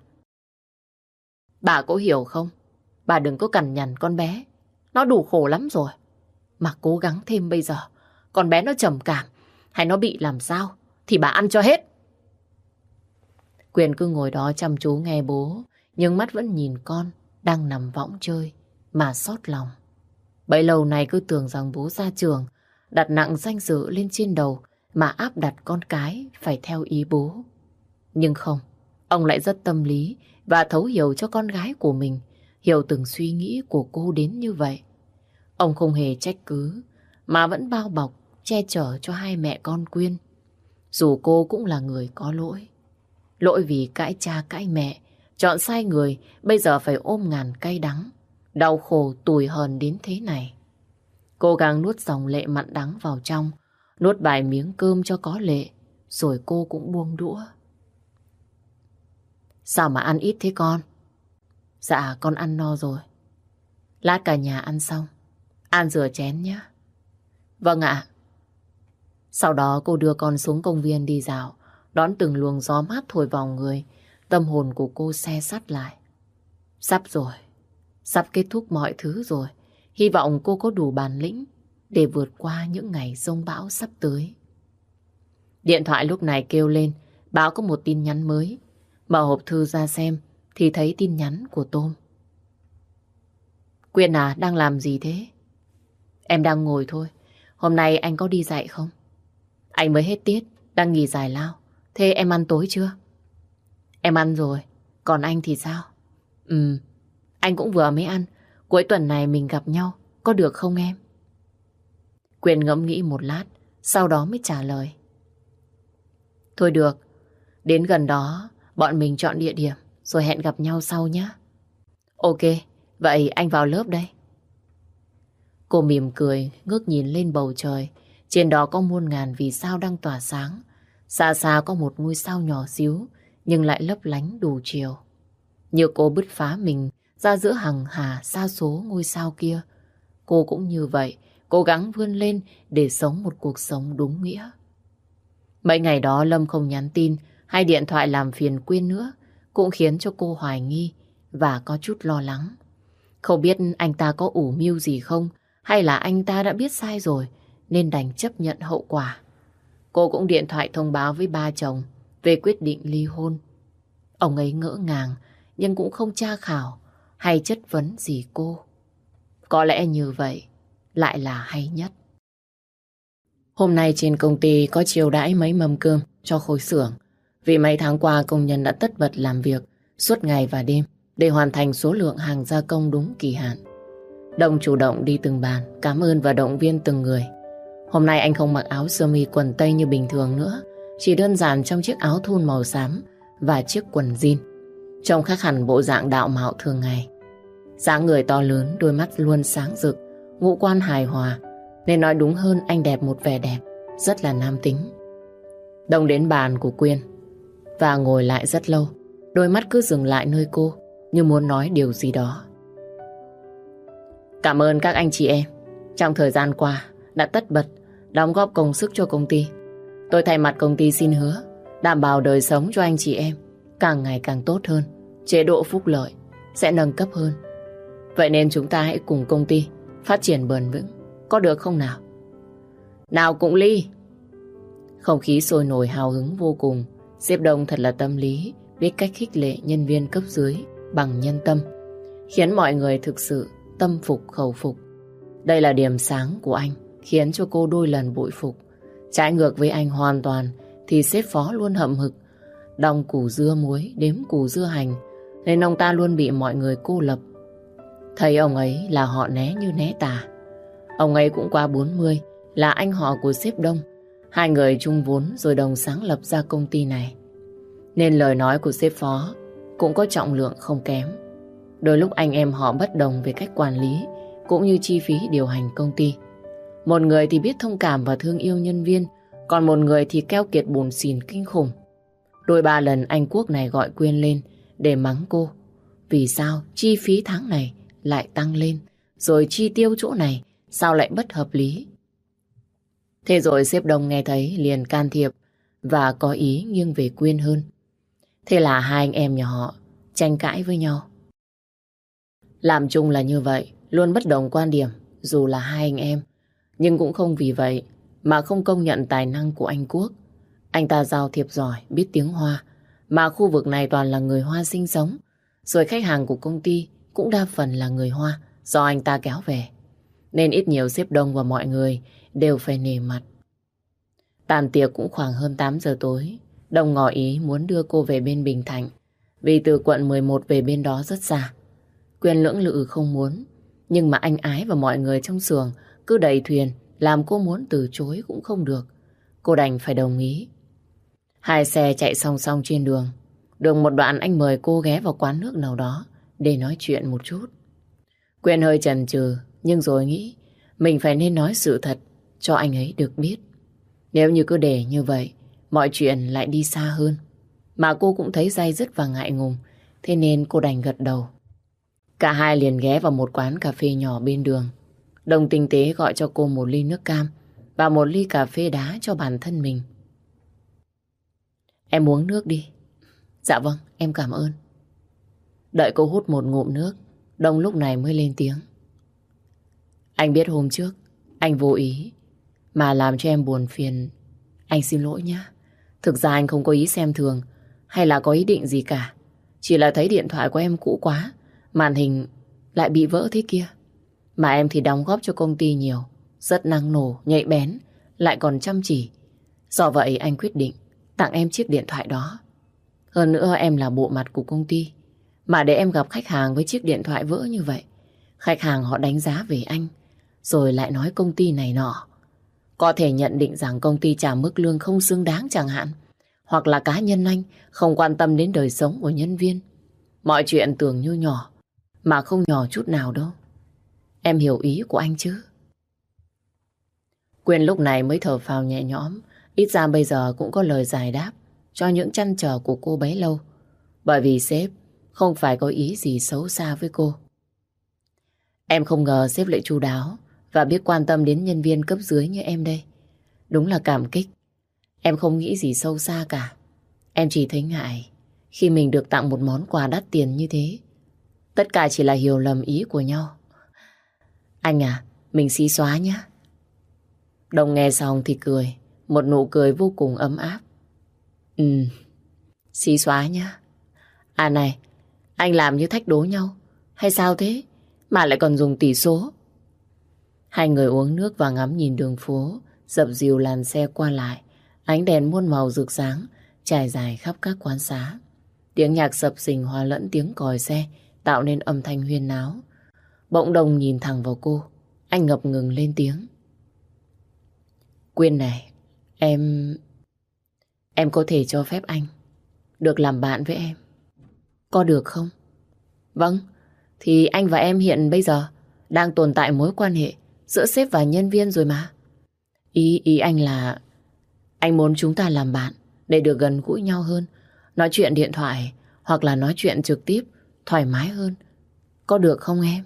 S1: Bà có hiểu không? Bà đừng có cằn nhằn con bé. Nó đủ khổ lắm rồi. Mà cố gắng thêm bây giờ, con bé nó trầm cảm hay nó bị làm sao thì bà ăn cho hết. Quyền cứ ngồi đó chăm chú nghe bố, nhưng mắt vẫn nhìn con đang nằm võng chơi mà xót lòng. Bấy lâu nay cứ tưởng rằng bố ra trường, đặt nặng danh dự lên trên đầu mà áp đặt con cái phải theo ý bố. Nhưng không, ông lại rất tâm lý và thấu hiểu cho con gái của mình, hiểu từng suy nghĩ của cô đến như vậy. Ông không hề trách cứ, mà vẫn bao bọc, che chở cho hai mẹ con Quyên. Dù cô cũng là người có lỗi. Lỗi vì cãi cha cãi mẹ, chọn sai người, bây giờ phải ôm ngàn cay đắng, đau khổ tủi hờn đến thế này. Cố gắng nuốt dòng lệ mặn đắng vào trong, nuốt vài miếng cơm cho có lệ, rồi cô cũng buông đũa. Sao mà ăn ít thế con? Dạ, con ăn no rồi. Lát cả nhà ăn xong, An rửa chén nhé. Vâng ạ. Sau đó cô đưa con xuống công viên đi dạo, đón từng luồng gió mát thổi vào người. Tâm hồn của cô se sắt lại. Sắp rồi, sắp kết thúc mọi thứ rồi. Hy vọng cô có đủ bản lĩnh để vượt qua những ngày giông bão sắp tới. Điện thoại lúc này kêu lên, báo có một tin nhắn mới. Mở hộp thư ra xem thì thấy tin nhắn của Tôm. Quyên à, đang làm gì thế? Em đang ngồi thôi. Hôm nay anh có đi dạy không? Anh mới hết tiết, đang nghỉ giải lao. Thế em ăn tối chưa? Em ăn rồi. Còn anh thì sao? Anh cũng vừa mới ăn. Cuối tuần này mình gặp nhau, có được không em? Quyên ngẫm nghĩ một lát, sau đó mới trả lời. Thôi được, đến gần đó bọn mình chọn địa điểm rồi hẹn gặp nhau sau nhé. Ok, vậy anh vào lớp đây. Cô mỉm cười, ngước nhìn lên bầu trời. Trên đó có muôn ngàn vì sao đang tỏa sáng. Xa xa có một ngôi sao nhỏ xíu, nhưng lại lấp lánh đủ chiều. Như cô bứt phá mình ra giữa hàng hà sa số ngôi sao kia. Cô cũng như vậy, cố gắng vươn lên để sống một cuộc sống đúng nghĩa. Mấy ngày đó Lâm không nhắn tin hay điện thoại làm phiền Quyên nữa, cũng khiến cho cô hoài nghi và có chút lo lắng. Không biết anh ta có ủ mưu gì không, hay là anh ta đã biết sai rồi nên đành chấp nhận hậu quả. Cô cũng điện thoại thông báo với ba chồng về quyết định ly hôn. Ông ấy ngỡ ngàng nhưng cũng không tra khảo hay chất vấn gì cô. Có lẽ như vậy lại là hay nhất. Hôm nay trên công ty có chiêu đãi mấy mâm cơm cho khối xưởng. Vì mấy tháng qua công nhân đã tất bật làm việc suốt ngày và đêm để hoàn thành số lượng hàng gia công đúng kỳ hạn. Đồng chủ động đi từng bàn, cảm ơn và động viên từng người. Hôm nay anh không mặc áo sơ mi quần tây như bình thường nữa, chỉ đơn giản trong chiếc áo thun màu xám và chiếc quần jean, trông khác hẳn bộ dạng đạo mạo thường ngày. Dáng người to lớn, đôi mắt luôn sáng rực, ngũ quan hài hòa, nên nói đúng hơn anh đẹp một vẻ đẹp, rất là nam tính. Đồng đến bàn của Quyên và ngồi lại rất lâu, đôi mắt cứ dừng lại nơi cô như muốn nói điều gì đó. Cảm ơn các anh chị em trong thời gian qua đã tất bật đóng góp công sức cho công ty. Tôi thay mặt công ty xin hứa đảm bảo đời sống cho anh chị em càng ngày càng tốt hơn, chế độ phúc lợi sẽ nâng cấp hơn. Vậy nên chúng ta hãy cùng công ty phát triển bền vững, có được không nào? Nào cũng ly! Không khí sôi nổi hào hứng vô cùng. Sếp Đông thật là tâm lý, biết cách khích lệ nhân viên cấp dưới bằng nhân tâm, khiến mọi người thực sự tâm phục khẩu phục. Đây là điểm sáng của anh, khiến cho cô đôi lần bội phục. Trái ngược với anh hoàn toàn thì sếp phó luôn hậm hực, đong củ dưa muối, đếm củ dưa hành, nên ông ta luôn bị mọi người cô lập. Thấy ông ấy là họ né như né tà. Ông ấy cũng qua 40, là anh họ của sếp Đông. Hai người chung vốn rồi đồng sáng lập ra công ty này. Nên lời nói của sếp phó cũng có trọng lượng không kém. Đôi lúc anh em họ bất đồng về cách quản lý cũng như chi phí điều hành công ty. Một người thì biết thông cảm và thương yêu nhân viên, còn một người thì keo kiệt buồn xỉn kinh khủng. Đôi ba lần anh Quốc này gọi Quyên lên để mắng cô. Vì sao chi phí tháng này lại tăng lên, rồi chi tiêu chỗ này sao lại bất hợp lý. Thế rồi sếp Đông nghe thấy liền can thiệp và có ý nghiêng về Quyên hơn. Thế là hai anh em nhà họ tranh cãi với nhau. Làm chung là như vậy, luôn bất đồng quan điểm dù là hai anh em. Nhưng cũng không vì vậy mà không công nhận tài năng của anh Quốc. Anh ta giao thiệp giỏi, biết tiếng Hoa, mà khu vực này toàn là người Hoa sinh sống. Rồi khách hàng của công ty cũng đa phần là người Hoa do anh ta kéo về. Nên ít nhiều sếp Đông và mọi người đều phải nể mặt. Tàn tiệc cũng khoảng hơn 8 giờ tối. Đông ngỏ ý muốn đưa cô về bên Bình Thạnh, vì từ quận 11 về bên đó rất xa. Quyên lưỡng lự không muốn, nhưng mà anh Ái và mọi người trong xưởng cứ đầy thuyền, làm cô muốn từ chối cũng không được. Cô đành phải đồng ý. Hai xe chạy song song trên đường. Được một đoạn anh mời cô ghé vào quán nước nào đó để nói chuyện một chút. Quyên hơi chần chừ, nhưng rồi nghĩ mình phải nên nói sự thật cho anh ấy được biết. Nếu như cứ để như vậy, mọi chuyện lại đi xa hơn. Mà cô cũng thấy day dứt và ngại ngùng, thế nên cô đành gật đầu. Cả hai liền ghé vào một quán cà phê nhỏ bên đường. Đồng tinh tế gọi cho cô một ly nước cam và một ly cà phê đá cho bản thân mình. Em uống nước đi. Dạ vâng, em cảm ơn. Đợi cô hút một ngụm nước, Đông lúc này mới lên tiếng. Anh biết hôm trước anh vô ý mà làm cho em buồn phiền. Anh xin lỗi nhé. Thực ra anh không có ý xem thường hay là có ý định gì cả. Chỉ là thấy điện thoại của em cũ quá, màn hình lại bị vỡ thế kia. Mà em thì đóng góp cho công ty nhiều, rất năng nổ, nhạy bén, lại còn chăm chỉ. Do vậy anh quyết định tặng em chiếc điện thoại đó. Hơn nữa em là bộ mặt của công ty, mà để em gặp khách hàng với chiếc điện thoại vỡ như vậy, khách hàng họ đánh giá về anh, rồi lại nói công ty này nọ. Có thể nhận định rằng công ty trả mức lương không xứng đáng chẳng hạn, hoặc là cá nhân anh không quan tâm đến đời sống của nhân viên. Mọi chuyện tưởng như nhỏ, mà không nhỏ chút nào đâu. Em hiểu ý của anh chứ? Quyên lúc này mới thở phào nhẹ nhõm, ít ra bây giờ cũng có lời giải đáp cho những trăn trở của cô bấy lâu. Bởi vì sếp không phải có ý gì xấu xa với cô. Em không ngờ sếp lại chu đáo và biết quan tâm đến nhân viên cấp dưới như em đây. Đúng là cảm kích. Em không nghĩ gì sâu xa cả. Em chỉ thấy ngại khi mình được tặng một món quà đắt tiền như thế. Tất cả chỉ là hiểu lầm ý của nhau. Anh à, mình xí xóa nhé. Đồng nghe xong thì cười, một nụ cười vô cùng ấm áp. Xí xóa nhá. À này, anh làm như thách đố nhau hay sao thế? Mà lại còn dùng tỷ số. Hai người uống nước và ngắm nhìn đường phố, dập dìu làn xe qua lại. Ánh đèn muôn màu rực sáng trải dài khắp các quán xá. Tiếng nhạc sập sình hòa lẫn tiếng còi xe tạo nên âm thanh huyên náo. Bỗng Đồng nhìn thẳng vào cô, anh ngập ngừng lên tiếng. Quyên này, em có thể cho phép anh được làm bạn với em, có được không? Vâng, thì anh và em hiện bây giờ đang tồn tại mối quan hệ giữa sếp và nhân viên rồi mà. Ý anh là anh muốn chúng ta làm bạn để được gần gũi nhau hơn, nói chuyện điện thoại hoặc là nói chuyện trực tiếp thoải mái hơn. Có được không em?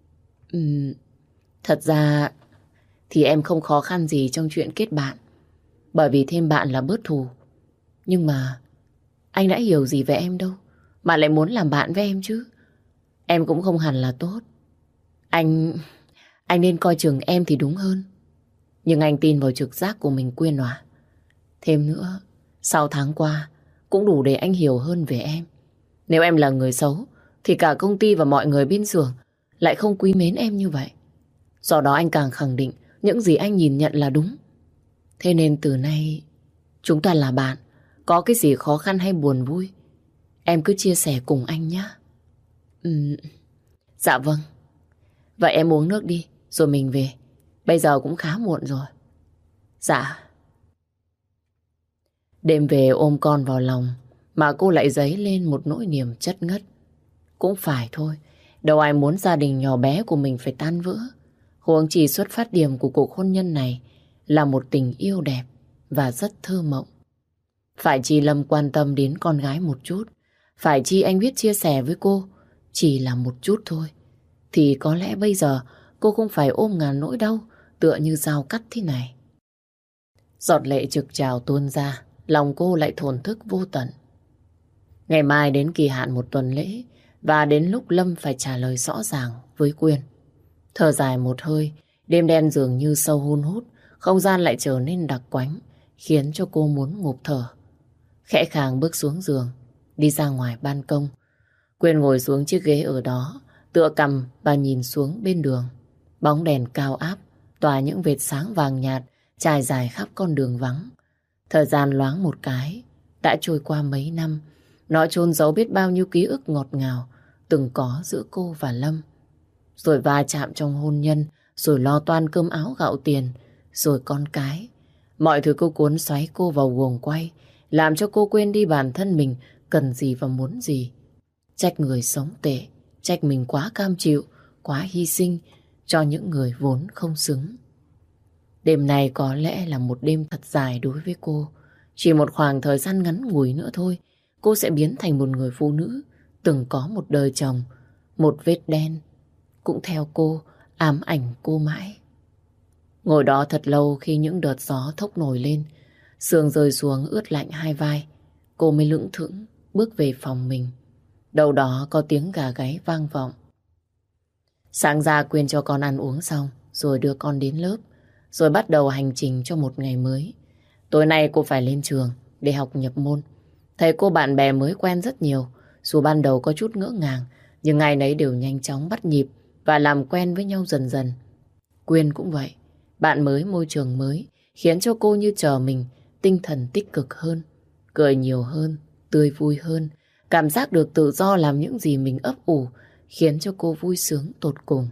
S1: Thật ra thì em không khó khăn gì trong chuyện kết bạn, bởi vì thêm bạn là bớt thù. Nhưng mà anh đã hiểu gì về em đâu mà lại muốn làm bạn với em chứ. Em cũng không hẳn là tốt. Anh nên coi chừng em thì đúng hơn. Nhưng anh tin vào trực giác của mình Quyên à. Thêm nữa, 6 tháng qua cũng đủ để anh hiểu hơn về em. Nếu em là người xấu thì cả công ty và mọi người bên xưởng lại không quý mến em như vậy. Do đó anh càng khẳng định những gì anh nhìn nhận là đúng. Thế nên từ nay chúng ta là bạn. Có cái gì khó khăn hay buồn vui em cứ chia sẻ cùng anh nhé. Dạ vâng. Vậy em uống nước đi rồi mình về. Bây giờ cũng khá muộn rồi. Dạ. Đêm về ôm con vào lòng mà cô lại dấy lên một nỗi niềm chất ngất. Cũng phải thôi, đâu ai muốn gia đình nhỏ bé của mình phải tan vỡ. Huống chỉ xuất phát điểm của cuộc hôn nhân này là một tình yêu đẹp và rất thơ mộng. Phải chi Lâm quan tâm đến con gái một chút, phải chi anh biết chia sẻ với cô chỉ là một chút thôi, thì có lẽ bây giờ cô không phải ôm ngàn nỗi đau tựa như dao cắt thế này. Giọt lệ trực trào tuôn ra, lòng cô lại thổn thức vô tận. Ngày mai đến kỳ hạn một tuần lễ và đến lúc Lâm phải trả lời rõ ràng với Quyên. Thở dài một hơi, đêm đen dường như sâu hun hút, không gian lại trở nên đặc quánh, khiến cho cô muốn ngụp thở. Khẽ khàng bước xuống giường, đi ra ngoài ban công. Quyên ngồi xuống chiếc ghế ở đó, tựa cằm và nhìn xuống bên đường. Bóng đèn cao áp, tỏa những vệt sáng vàng nhạt, trải dài khắp con đường vắng. Thời gian loáng một cái, đã trôi qua mấy năm. Nó chôn giấu biết bao nhiêu ký ức ngọt ngào từng có giữa cô và Lâm. Rồi va chạm trong hôn nhân, rồi lo toan cơm áo gạo tiền, rồi con cái. Mọi thứ cứ cuốn xoáy cô vào guồng quay, làm cho cô quên đi bản thân mình cần gì và muốn gì. Trách người sống tệ, trách mình quá cam chịu, quá hy sinh cho những người vốn không xứng. Đêm này có lẽ là một đêm thật dài đối với cô. Chỉ một khoảng thời gian ngắn ngủi nữa thôi, cô sẽ biến thành một người phụ nữ từng có một đời chồng. Một vết đen cũng theo cô, ám ảnh cô mãi. Ngồi đó thật lâu khi những đợt gió thốc nổi lên, sương rơi xuống ướt lạnh hai vai, cô mới lững thững bước về phòng mình. Đâu đó có tiếng gà gáy vang vọng. Sáng ra Quyên cho con ăn uống xong, rồi đưa con đến lớp, rồi bắt đầu hành trình cho một ngày mới. Tối nay cô phải lên trường để học nhập môn. Thầy cô bạn bè mới quen rất nhiều, dù ban đầu có chút ngỡ ngàng, nhưng ai nấy đều nhanh chóng bắt nhịp và làm quen với nhau dần dần. Quyên cũng vậy, bạn mới, môi trường mới, khiến cho cô như chờ mình, tinh thần tích cực hơn, cười nhiều hơn, tươi vui hơn, cảm giác được tự do làm những gì mình ấp ủ, khiến cho cô vui sướng tột cùng.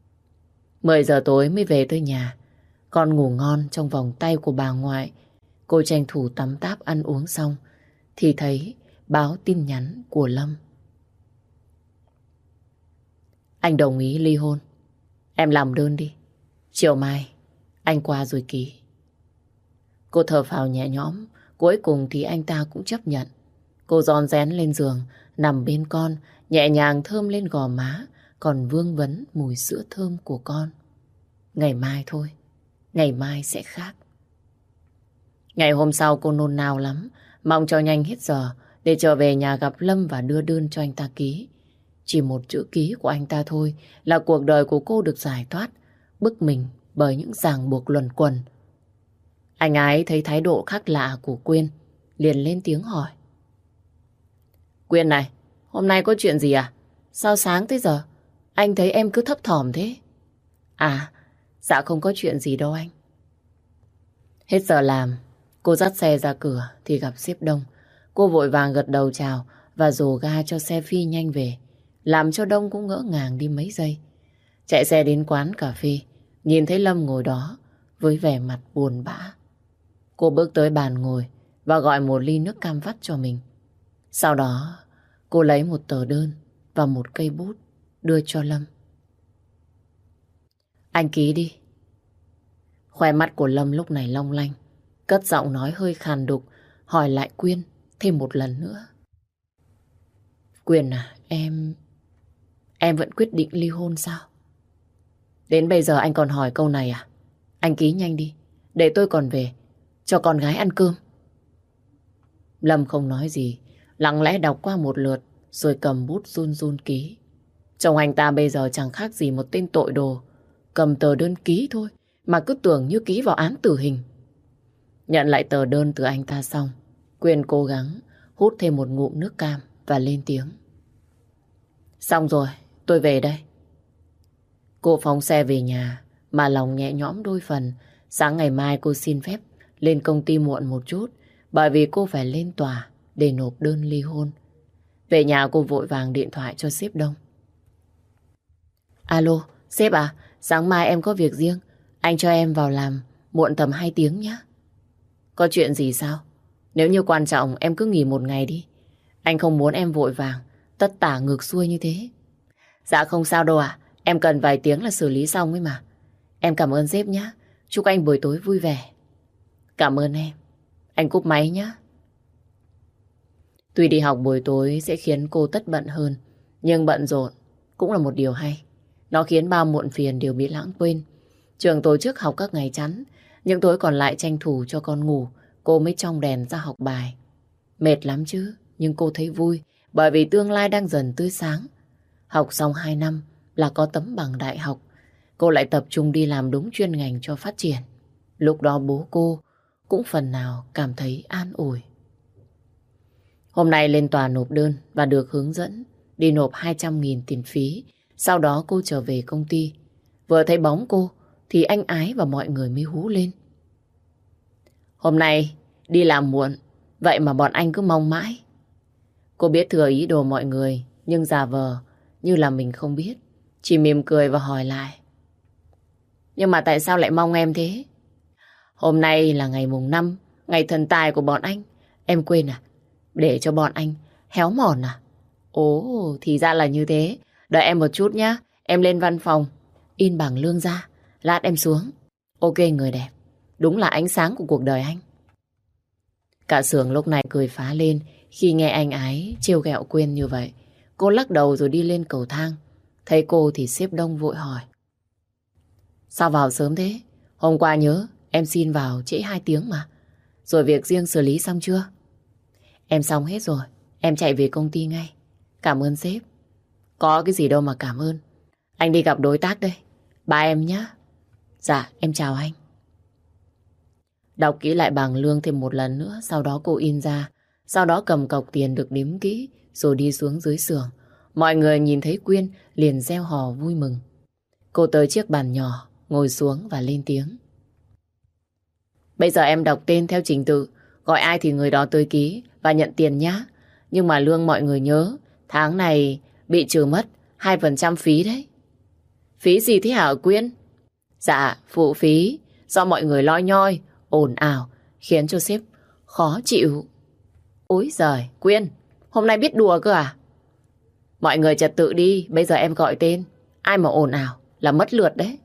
S1: 10 giờ tối mới về tới nhà, con ngủ ngon trong vòng tay của bà ngoại. Cô tranh thủ tắm táp ăn uống xong, thì thấy báo tin nhắn của Lâm. Anh đồng ý ly hôn. Em làm đơn đi. Chiều mai anh qua rồi ký. Cô thở phào nhẹ nhõm. Cuối cùng thì anh ta cũng chấp nhận. Cô rón rén lên giường, nằm bên con, nhẹ nhàng thơm lên gò má, còn vương vấn mùi sữa thơm của con. Ngày mai thôi, ngày mai sẽ khác. Ngày hôm sau cô nôn nao lắm, mong cho nhanh hết giờ để trở về nhà gặp Lâm và đưa đơn cho anh ta ký. Chỉ một chữ ký của anh ta thôi là cuộc đời của cô được giải thoát, bức mình bởi những ràng buộc luẩn quẩn. Anh ái thấy thái độ khác lạ của Quyên, liền lên tiếng hỏi. Quyên này, hôm nay có chuyện gì à? Sao sáng tới giờ anh thấy em cứ thấp thỏm thế? À, dạ không có chuyện gì đâu anh. Hết giờ làm, cô dắt xe ra cửa thì gặp sếp Đông. Cô vội vàng gật đầu chào và dồ ga cho xe phi nhanh về, làm cho Đông cũng ngỡ ngàng đi mấy giây. Chạy xe đến quán cà phê, nhìn thấy Lâm ngồi đó với vẻ mặt buồn bã. Cô bước tới bàn ngồi và gọi một ly nước cam vắt cho mình. Sau đó, cô lấy một tờ đơn và một cây bút đưa cho Lâm. Anh ký đi. Khoe mắt của Lâm lúc này long lanh, cất giọng nói hơi khàn đục, hỏi lại Quyên thêm một lần nữa. Quyên à, em vẫn quyết định ly hôn sao? Đến bây giờ anh còn hỏi câu này à? Anh ký nhanh đi, để tôi còn về, cho con gái ăn cơm. Lâm không nói gì, lặng lẽ đọc qua một lượt, rồi cầm bút run run ký. Chồng anh ta bây giờ chẳng khác gì một tên tội đồ, cầm tờ đơn ký thôi, mà cứ tưởng như ký vào án tử hình. Nhận lại tờ đơn từ anh ta xong, Quyên cố gắng hút thêm một ngụm nước cam và lên tiếng. Xong rồi, tôi về đây. Cô phóng xe về nhà mà lòng nhẹ nhõm đôi phần. Sáng ngày mai cô xin phép lên công ty muộn một chút, bởi vì cô phải lên tòa để nộp đơn ly hôn. Về nhà cô vội vàng điện thoại cho sếp Đông. Alo, sếp à, sáng mai em có việc riêng, anh cho em vào làm muộn tầm 2 tiếng nhé. Có chuyện gì sao? Nếu như quan trọng em cứ nghỉ một ngày đi. Anh không muốn em vội vàng, tất tả ngược xuôi như thế. Dạ không sao đâu ạ, em cần vài tiếng là xử lý xong ấy mà. Em cảm ơn sếp nhé, chúc anh buổi tối vui vẻ. Cảm ơn em, anh cúp máy nhé. Tuy đi học buổi tối sẽ khiến cô tất bận hơn, nhưng bận rộn cũng là một điều hay. Nó khiến bao muộn phiền đều bị lãng quên. Trường tổ chức học các ngày chắn, những tối còn lại tranh thủ cho con ngủ, cô mới trong đèn ra học bài. Mệt lắm chứ, nhưng cô thấy vui, bởi vì tương lai đang dần tươi sáng. Học xong 2 năm là có tấm bằng đại học, cô lại tập trung đi làm đúng chuyên ngành cho phát triển. Lúc đó bố cô cũng phần nào cảm thấy an ủi. Hôm nay lên tòa nộp đơn và được hướng dẫn đi nộp 200.000 tiền phí. Sau đó cô trở về công ty. Vừa thấy bóng cô thì anh Ái và mọi người mới hú lên. Hôm nay đi làm muộn, vậy mà bọn anh cứ mong mãi. Cô biết thừa ý đồ mọi người, nhưng giả vờ như là mình không biết, chỉ mỉm cười và hỏi lại. Nhưng mà tại sao lại mong em thế? Hôm nay là ngày mùng 5, ngày thần tài của bọn anh. Em quên à? Để cho bọn anh héo mòn à? Ồ, thì ra là như thế. Đợi em một chút nhá. Em lên văn phòng, in bảng lương ra. Lát em xuống. Ok người đẹp. Đúng là ánh sáng của cuộc đời anh. Cả xưởng lúc này cười phá lên khi nghe anh Ái trêu ghẹo Quyên như vậy. Cô lắc đầu rồi đi lên cầu thang. Thấy cô thì sếp Đông vội hỏi. Sao vào sớm thế? Hôm qua nhớ em xin vào trễ 2 tiếng mà. Rồi việc riêng xử lý xong chưa? Em xong hết rồi. Em chạy về công ty ngay. Cảm ơn sếp. Có cái gì đâu mà cảm ơn. Anh đi gặp đối tác đây. Bye em nhé. Dạ em chào anh. Đọc kỹ lại bảng lương thêm một lần nữa. Sau đó cô in ra. Sau đó cầm cọc tiền được đếm kỹ rồi đi xuống dưới xưởng. Mọi người nhìn thấy Quyên liền reo hò vui mừng. Cô tới chiếc bàn nhỏ, ngồi xuống và lên tiếng. Bây giờ em đọc tên theo trình tự, gọi ai thì người đó tới ký và nhận tiền nhá. Nhưng mà lương mọi người nhớ, tháng này bị trừ mất 2% phí đấy. Phí gì thế hả Quyên? Dạ, phụ phí, do mọi người loi nhoi, ồn ào, khiến cho sếp khó chịu. Úi giời, Quyên, hôm nay biết đùa cơ à? Mọi người trật tự đi, bây giờ em gọi tên, ai mà ồn ào là mất lượt đấy.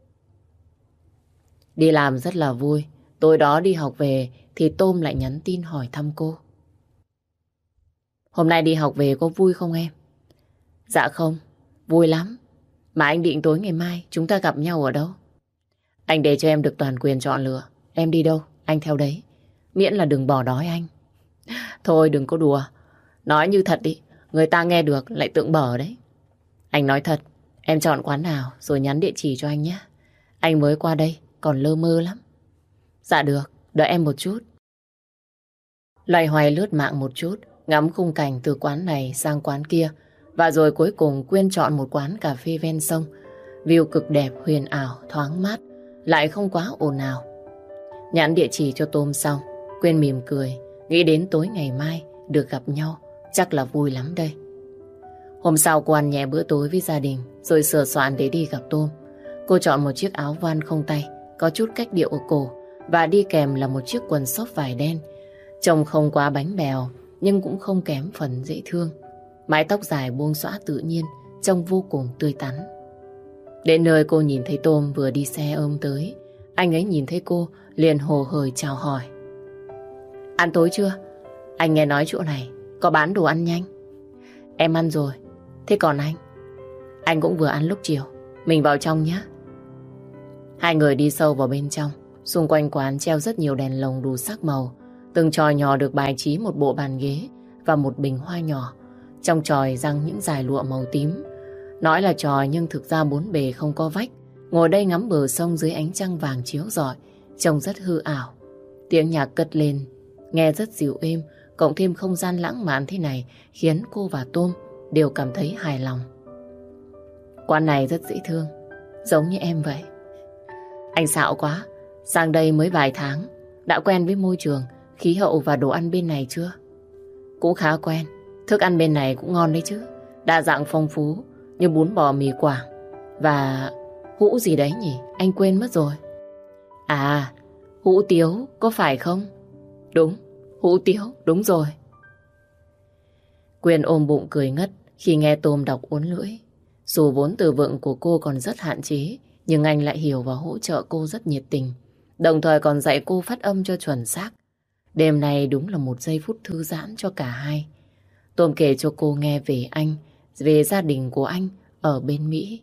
S1: Đi làm rất là vui. Tối đó đi học về thì Tôm lại nhắn tin hỏi thăm cô. Hôm nay đi học về có vui không em? Dạ không, vui lắm. Mà anh định tối ngày mai chúng ta gặp nhau ở đâu? Anh để cho em được toàn quyền chọn lựa. Em đi đâu, anh theo đấy. Miễn là đừng bỏ đói anh. Thôi đừng có đùa. Nói như thật đi, người ta nghe được lại tưởng bở đấy. Anh nói thật, em chọn quán nào rồi nhắn địa chỉ cho anh nhé. Anh mới qua đây, còn lơ mơ lắm. Dạ được, đợi em một chút. Loay hoay lướt mạng một chút, ngắm khung cảnh từ quán này sang quán kia. Và rồi cuối cùng Quyên chọn một quán cà phê ven sông. View cực đẹp, huyền ảo, thoáng mát, lại không quá ồn ào. Nhắn địa chỉ cho Tôm xong, Quyên mỉm cười, nghĩ đến tối ngày mai được gặp nhau, chắc là vui lắm đây. Hôm sau cô ăn nhẹ bữa tối với gia đình, rồi sửa soạn để đi gặp Tôm. Cô chọn một chiếc áo voan không tay, có chút cách điệu ở cổ, và đi kèm là một chiếc quần xốp vải đen. Trông không quá bánh bèo, nhưng cũng không kém phần dễ thương. Mái tóc dài buông xõa tự nhiên, trông vô cùng tươi tắn. Đến nơi cô nhìn thấy Tôm vừa đi xe ôm tới. Anh ấy nhìn thấy cô, liền hồ hởi chào hỏi. Ăn tối chưa? Anh nghe nói chỗ này có bán đồ ăn nhanh. Em ăn rồi. Thế còn anh? Anh cũng vừa ăn lúc chiều. Mình vào trong nhé. Hai người đi sâu vào bên trong. Xung quanh quán treo rất nhiều đèn lồng đủ sắc màu. Từng chòi nhỏ được bài trí một bộ bàn ghế và một bình hoa nhỏ. Trong chòi răng những dải lụa màu tím. Nói là chòi nhưng thực ra bốn bề không có vách. Ngồi đây ngắm bờ sông dưới ánh trăng vàng chiếu rọi, trông rất hư ảo. Tiếng nhạc cất lên, nghe rất dịu êm, cộng thêm không gian lãng mạn thế này khiến cô và Tôm đều cảm thấy hài lòng. Quán này rất dễ thương, giống như em vậy. Anh xạo quá, sang đây mới vài tháng, đã quen với môi trường, khí hậu và đồ ăn bên này chưa? Cũng khá quen, thức ăn bên này cũng ngon đấy chứ, đa dạng phong phú như bún bò mì Quảng và hũ gì đấy nhỉ, anh quên mất rồi. À, hũ tiếu có phải không? Đúng, hũ tiếu, đúng rồi. Quyên ôm bụng cười ngất khi nghe Tôm đọc uốn lưỡi. Dù vốn từ vựng của cô còn rất hạn chế, nhưng anh lại hiểu và hỗ trợ cô rất nhiệt tình, đồng thời còn dạy cô phát âm cho chuẩn xác. Đêm nay đúng là một giây phút thư giãn cho cả hai. Tôm kể cho cô nghe về anh, về gia đình của anh ở bên Mỹ.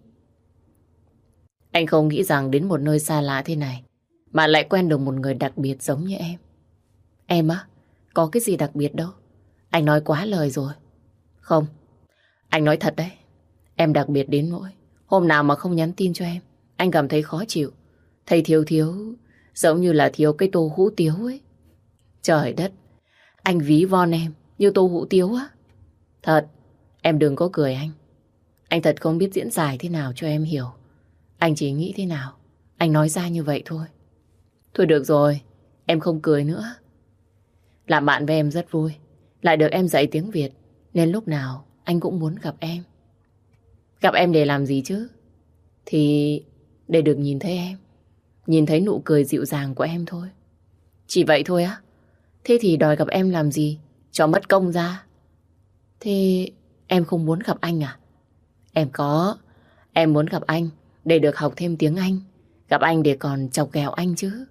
S1: Anh không nghĩ rằng đến một nơi xa lạ thế này mà lại quen được một người đặc biệt giống như em. Em á, có cái gì đặc biệt đâu. Anh nói quá lời rồi. Không, anh nói thật đấy. Em đặc biệt đến nỗi hôm nào mà không nhắn tin cho em, anh cảm thấy khó chịu. Thấy thiếu thiếu, giống như là thiếu cái tô hũ tiếu ấy. Trời đất, anh ví von em như tô hũ tiếu á. Thật, em đừng có cười anh. Anh thật không biết diễn giải thế nào cho em hiểu. Anh chỉ nghĩ thế nào, anh nói ra như vậy thôi. Thôi được rồi, em không cười nữa. Làm bạn với em rất vui, lại được em dạy tiếng Việt, nên lúc nào anh cũng muốn gặp em. Gặp em để làm gì chứ? Thì để được nhìn thấy em, nhìn thấy nụ cười dịu dàng của em thôi. Chỉ vậy thôi á? Thế thì đòi gặp em làm gì? Cho mất công ra. Thế em không muốn gặp anh à? Em có. Em muốn gặp anh để được học thêm tiếng Anh, gặp anh để còn chọc ghẹo anh chứ.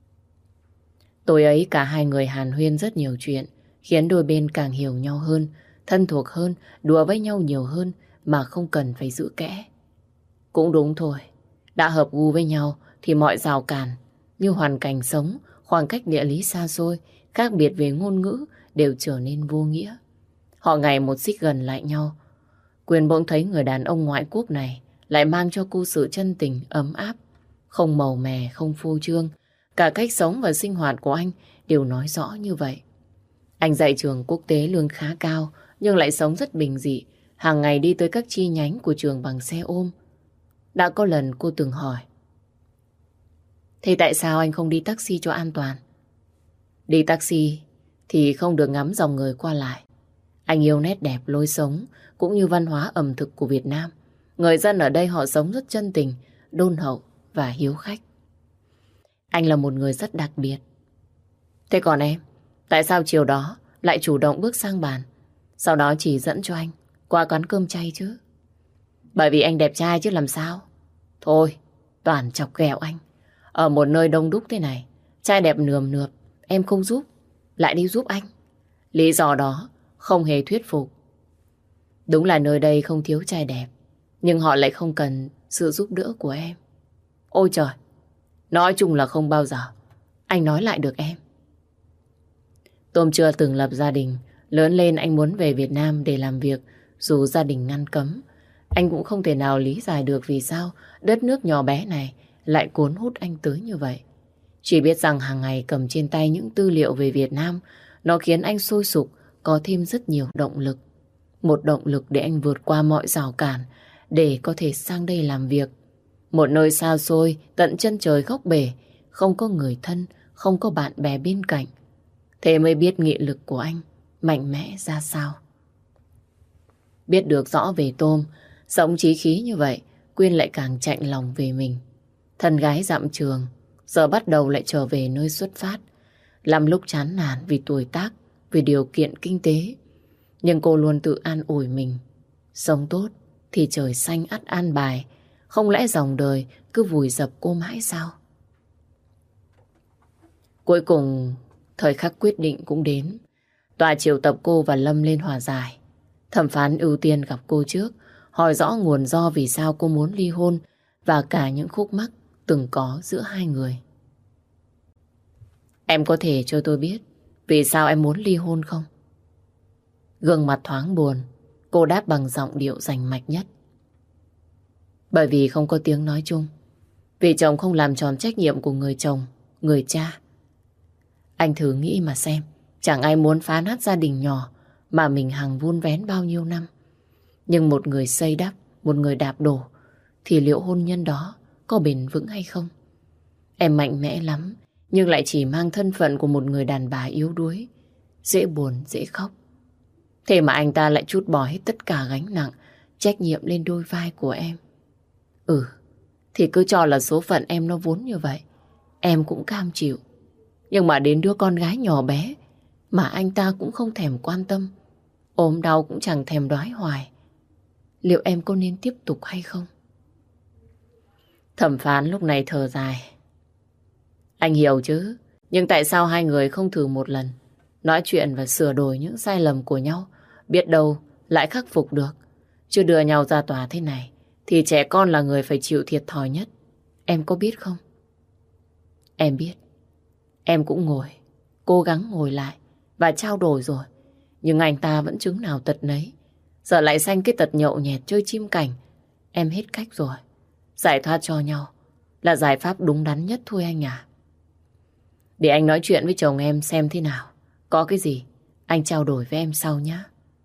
S1: Tối ấy cả hai người hàn huyên rất nhiều chuyện, khiến đôi bên càng hiểu nhau hơn, thân thuộc hơn, đùa với nhau nhiều hơn mà không cần phải giữ kẽ. Cũng đúng thôi, đã hợp gu với nhau thì mọi rào cản như hoàn cảnh sống, khoảng cách địa lý xa xôi, khác biệt về ngôn ngữ đều trở nên vô nghĩa. Họ ngày một xích gần lại nhau. Quyên bỗng thấy người đàn ông ngoại quốc này lại mang cho cô sự chân tình, ấm áp, không màu mè, không phô trương. Cả cách sống và sinh hoạt của anh đều nói rõ như vậy. Anh dạy trường quốc tế lương khá cao, nhưng lại sống rất bình dị, hàng ngày đi tới các chi nhánh của trường bằng xe ôm. Đã có lần cô từng hỏi, thế tại sao anh không đi taxi cho an toàn? Đi taxi thì không được ngắm dòng người qua lại. Anh yêu nét đẹp lối sống cũng như văn hóa ẩm thực của Việt Nam. Người dân ở đây họ sống rất chân tình, đôn hậu và hiếu khách. Anh là một người rất đặc biệt. Thế còn em, tại sao chiều đó lại chủ động bước sang bàn, sau đó chỉ dẫn cho anh qua quán cơm chay chứ? Bởi vì anh đẹp trai chứ làm sao. Thôi, toàn chọc ghẹo anh. Ở một nơi đông đúc thế này, trai đẹp nườm nượp, em không giúp, lại đi giúp anh. Lý do đó không hề thuyết phục. Đúng là nơi đây không thiếu trai đẹp, nhưng họ lại không cần sự giúp đỡ của em. Ôi trời, nói chung là không bao giờ anh nói lại được em. Tôm chưa từng lập gia đình, lớn lên anh muốn về Việt Nam để làm việc dù gia đình ngăn cấm. Anh cũng không thể nào lý giải được vì sao đất nước nhỏ bé này lại cuốn hút anh tới như vậy. Chỉ biết rằng hàng ngày cầm trên tay những tư liệu về Việt Nam, nó khiến anh sôi sục, có thêm rất nhiều động lực. Một động lực để anh vượt qua mọi rào cản, để có thể sang đây làm việc. Một nơi xa xôi, tận chân trời góc bể, không có người thân, không có bạn bè bên cạnh. Thế mới biết nghị lực của anh mạnh mẽ ra sao. Biết được rõ về Tôm, sống chí khí như vậy, Quyên lại càng chạnh lòng về mình. Thân gái dặm trường, giờ bắt đầu lại trở về nơi xuất phát. Làm lúc chán nản vì tuổi tác, vì điều kiện kinh tế. Nhưng cô luôn tự an ủi mình. Sống tốt thì trời xanh ắt an bài. Không lẽ dòng đời cứ vùi dập cô mãi sao? Cuối cùng, thời khắc quyết định cũng đến. Tòa triệu tập cô và Lâm lên hòa giải. Thẩm phán ưu tiên gặp cô trước, hỏi rõ nguồn do vì sao cô muốn ly hôn và cả những khúc mắc từng có giữa hai người. Em có thể cho tôi biết vì sao em muốn ly hôn không? Gương mặt thoáng buồn, cô đáp bằng giọng điệu rành mạch nhất. Bởi vì không có tiếng nói chung. Vì chồng không làm tròn trách nhiệm của người chồng, người cha. Anh thử nghĩ mà xem, chẳng ai muốn phá nát gia đình nhỏ mà mình hằng vun vén bao nhiêu năm. Nhưng một người xây đắp, một người đạp đổ, thì liệu hôn nhân đó có bền vững hay không? Em mạnh mẽ lắm, nhưng lại chỉ mang thân phận của một người đàn bà yếu đuối, dễ buồn, dễ khóc. Thế mà anh ta lại trút bỏ hết tất cả gánh nặng, trách nhiệm lên đôi vai của em. Thì cứ cho là số phận em nó vốn như vậy, em cũng cam chịu. Nhưng mà đến đứa con gái nhỏ bé mà anh ta cũng không thèm quan tâm, ốm đau cũng chẳng thèm đoái hoài, liệu em có nên tiếp tục hay không? Thẩm phán lúc này thở dài. Anh hiểu chứ, nhưng tại sao hai người không thử một lần nói chuyện và sửa đổi những sai lầm của nhau, biết đâu lại khắc phục được. Chứ đưa nhau ra tòa thế này thì trẻ con là người phải chịu thiệt thòi nhất. Em có biết không? Em biết. Em cũng cố gắng ngồi lại và trao đổi rồi. Nhưng anh ta vẫn chứng nào tật nấy. Giờ lại sanh cái tật nhậu nhẹt chơi chim cảnh. Em hết cách rồi. Giải thoát cho nhau là giải pháp đúng đắn nhất thôi anh à. Để anh nói chuyện với chồng em xem thế nào. Có cái gì anh trao đổi với em sau nhé.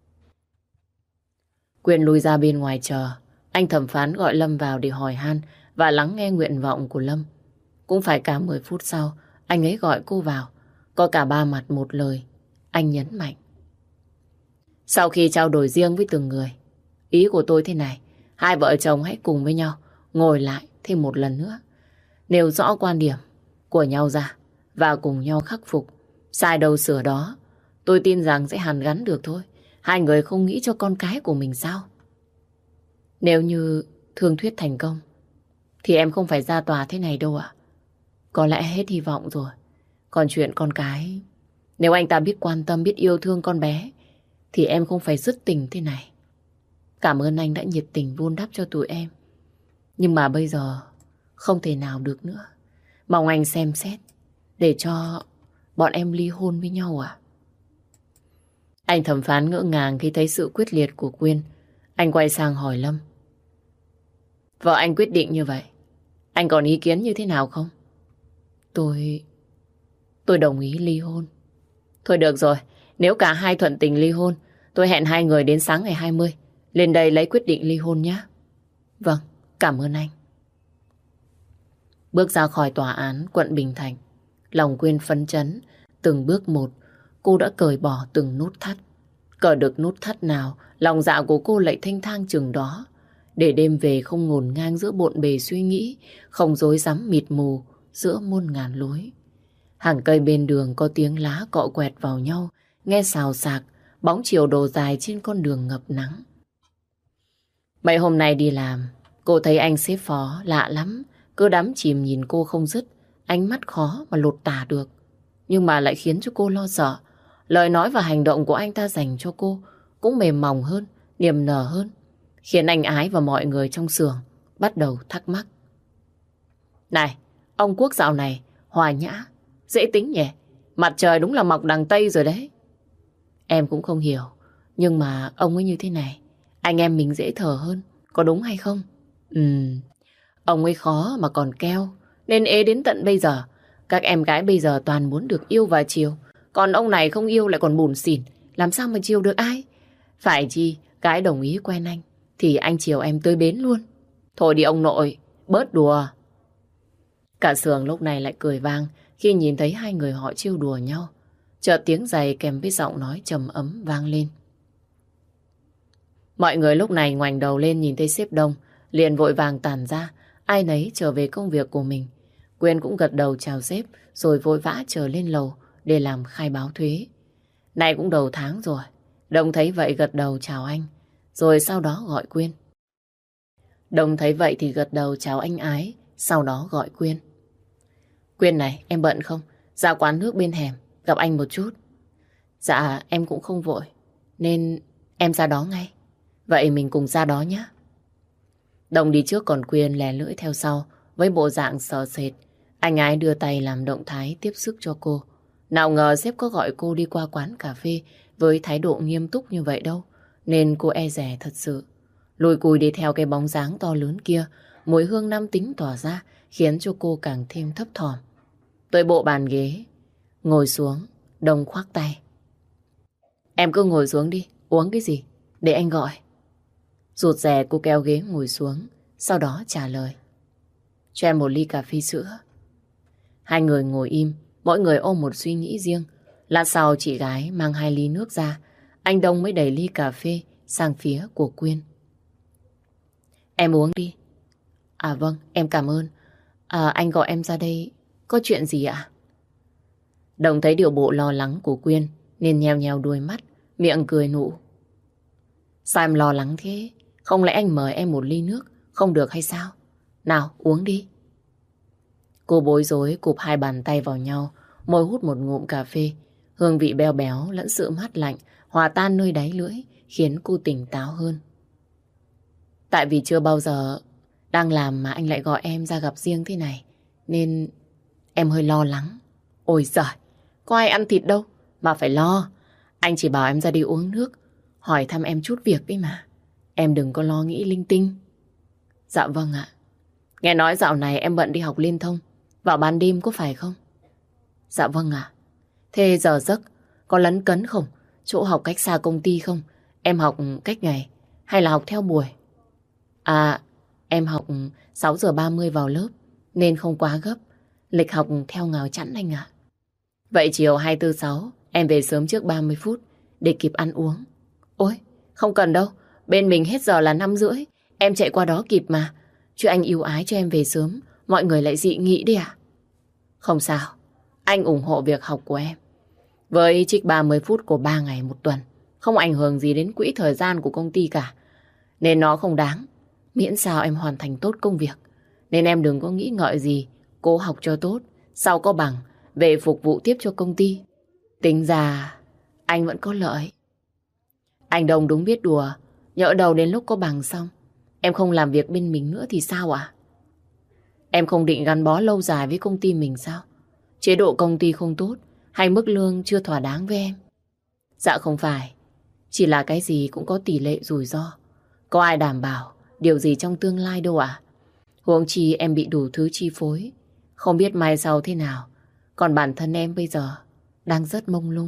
S1: Quyên lui ra bên ngoài chờ. Anh thẩm phán gọi Lâm vào để hỏi han và lắng nghe nguyện vọng của Lâm. Cũng phải cả 10 phút sau, anh ấy gọi cô vào. Có cả ba mặt một lời. Anh nhấn mạnh. Sau khi trao đổi riêng với từng người, ý của tôi thế này. Hai vợ chồng hãy cùng với nhau ngồi lại thêm một lần nữa, nêu rõ quan điểm của nhau ra và cùng nhau khắc phục. Sai đâu sửa đó. Tôi tin rằng sẽ hàn gắn được thôi. Hai người không nghĩ cho con cái của mình sao? Nếu như thương thuyết thành công thì em không phải ra tòa thế này đâu ạ. Có lẽ hết hy vọng rồi. Còn chuyện con cái, nếu anh ta biết quan tâm, biết yêu thương con bé thì em không phải dứt tình thế này. Cảm ơn anh đã nhiệt tình vun đắp cho tụi em. Nhưng mà bây giờ không thể nào được nữa. Mong anh xem xét để cho bọn em ly hôn với nhau à? Anh thẩm phán ngỡ ngàng khi thấy sự quyết liệt của Quyên. Anh quay sang hỏi Lâm. Vợ anh quyết định như vậy, anh còn ý kiến như thế nào không? Tôi đồng ý ly hôn. Thôi được rồi, nếu cả hai thuận tình ly hôn, tôi hẹn hai người đến sáng ngày 20 lên đây lấy quyết định ly hôn nhé. Vâng, cảm ơn anh. Bước ra khỏi tòa án quận Bình Thạnh, lòng Quyên phấn chấn. Từng bước một, cô đã cởi bỏ từng nút thắt. Cởi được nút thắt nào, lòng dạ của cô lại thênh thang chừng đó. Để đêm về không ngổn ngang giữa bộn bề suy nghĩ, không rối rắm mịt mù giữa muôn ngàn lối. Hàng cây bên đường có tiếng lá cọ quẹt vào nhau, nghe xào xạc, bóng chiều đổ dài trên con đường ngập nắng. Mấy hôm nay đi làm, cô thấy anh sếp phó lạ lắm, cứ đắm chìm nhìn cô không dứt, ánh mắt khó mà lột tả được. Nhưng mà lại khiến cho cô lo sợ. lời nói và hành động của anh ta dành cho cô cũng mềm mỏng hơn, niềm nở hơn, khiến anh Ái và mọi người trong xưởng bắt đầu thắc mắc. Này, ông Quốc dạo này hòa nhã, dễ tính nhỉ? Mặt trời đúng là mọc đằng Tây rồi đấy. Em cũng không hiểu, nhưng mà ông ấy như thế này, anh em mình dễ thở hơn, có đúng hay không? Ông ấy khó mà còn keo, nên ế đến tận bây giờ. Các em gái bây giờ toàn muốn được yêu và chiều, còn ông này không yêu lại còn bủn xỉn, làm sao mà chiều được ai? Phải chi, gái đồng ý quen anh, thì anh chiều em tới bến luôn. Thôi đi ông nội, bớt đùa. Cả xưởng lúc này lại cười vang khi nhìn thấy hai người họ trêu đùa nhau. Chợt tiếng giày kèm với giọng nói trầm ấm vang lên. Mọi người lúc này ngoảnh đầu lên nhìn thấy sếp Đông, liền vội vàng tản ra, ai nấy trở về công việc của mình. Quyên cũng gật đầu chào sếp, rồi vội vã trở lên lầu để làm khai báo thuế. Nay cũng đầu tháng rồi. Đông thấy vậy gật đầu chào anh, rồi sau đó gọi Quyên. Đông thấy vậy thì gật đầu chào anh Ái, sau đó gọi Quyên. Quyên này, em bận không? Ra quán nước bên hẻm, gặp anh một chút. Dạ, em cũng không vội, nên em ra đó ngay. Vậy mình cùng ra đó nhé. Đông đi trước còn Quyên lè lưỡi theo sau, với bộ dạng sợ sệt. Anh Ái đưa tay làm động thái tiếp sức cho cô. Nào ngờ sếp có gọi cô đi qua quán cà phê với thái độ nghiêm túc như vậy đâu, nên cô e dè thật sự. Lùi cùi đi theo cái bóng dáng to lớn kia, mùi hương nam tính tỏa ra khiến cho cô càng thêm thấp thỏm. Tới bộ bàn ghế, ngồi xuống, Đông khoác tay. Em cứ ngồi xuống đi, uống cái gì? Để anh gọi. Rụt rè cô kéo ghế ngồi xuống, sau đó trả lời. Cho em một ly cà phê sữa. Hai người ngồi im, mỗi người ôm một suy nghĩ riêng. Lát sau chị gái mang 2 ly nước ra, anh Đông mới đẩy ly cà phê sang phía của Quyên. Em uống đi. À vâng, em cảm ơn. Anh gọi em ra đây, có chuyện gì ạ? Đồng thấy điều bộ lo lắng của Quyên nên nheo nheo đuôi mắt, miệng cười nụ. Sao em lo lắng thế? Không lẽ anh mời em một ly nước không được hay sao? Nào, uống đi. Cô bối rối cụp 2 bàn tay vào nhau, môi hút một ngụm cà phê. Hương vị beo béo lẫn sự mát lạnh hòa tan nơi đáy lưỡi khiến cô tỉnh táo hơn. Tại vì chưa bao giờ đang làm mà anh lại gọi em ra gặp riêng thế này, nên em hơi lo lắng. Ôi giời, có ai ăn thịt đâu mà phải lo. Anh chỉ bảo em ra đi uống nước, hỏi thăm em chút việc ấy mà. Em đừng có lo nghĩ linh tinh. Dạ vâng ạ. Nghe nói dạo này em bận đi học liên thông, vào ban đêm có phải không? Dạ vâng ạ. Thế giờ giấc có lấn cấn không? Chỗ học cách xa công ty không? Em học cách ngày hay là học theo buổi? À, em học 6 giờ 30 vào lớp nên không quá gấp. Lịch học theo ngào chẵn anh ạ. Vậy chiều 246 em về sớm trước 30 phút để kịp ăn uống. Ôi, không cần đâu. Bên mình hết giờ là 5:30. Em chạy qua đó kịp mà. Chứ anh yêu ái cho em về sớm, mọi người lại dị nghị đi à? Không sao, anh ủng hộ việc học của em. Với trích 30 phút của 3 ngày một tuần, không ảnh hưởng gì đến quỹ thời gian của công ty cả. Nên nó không đáng, miễn sao em hoàn thành tốt công việc. Nên em đừng có nghĩ ngợi gì, cố học cho tốt, sau có bằng, về phục vụ tiếp cho công ty. Tính ra, anh vẫn có lợi. Anh Đông đúng biết đùa, nhỡ đầu đến lúc có bằng xong, em không làm việc bên mình nữa thì sao ạ? Em không định gắn bó lâu dài với công ty mình sao? Chế độ công ty không tốt hay mức lương chưa thỏa đáng với em? Dạ không phải. Chỉ là cái gì cũng có tỷ lệ rủi ro. Có ai đảm bảo điều gì trong tương lai đâu ạ? Huống chi em bị đủ thứ chi phối, không biết mai sau thế nào. Còn bản thân em bây giờ đang rất mông lung.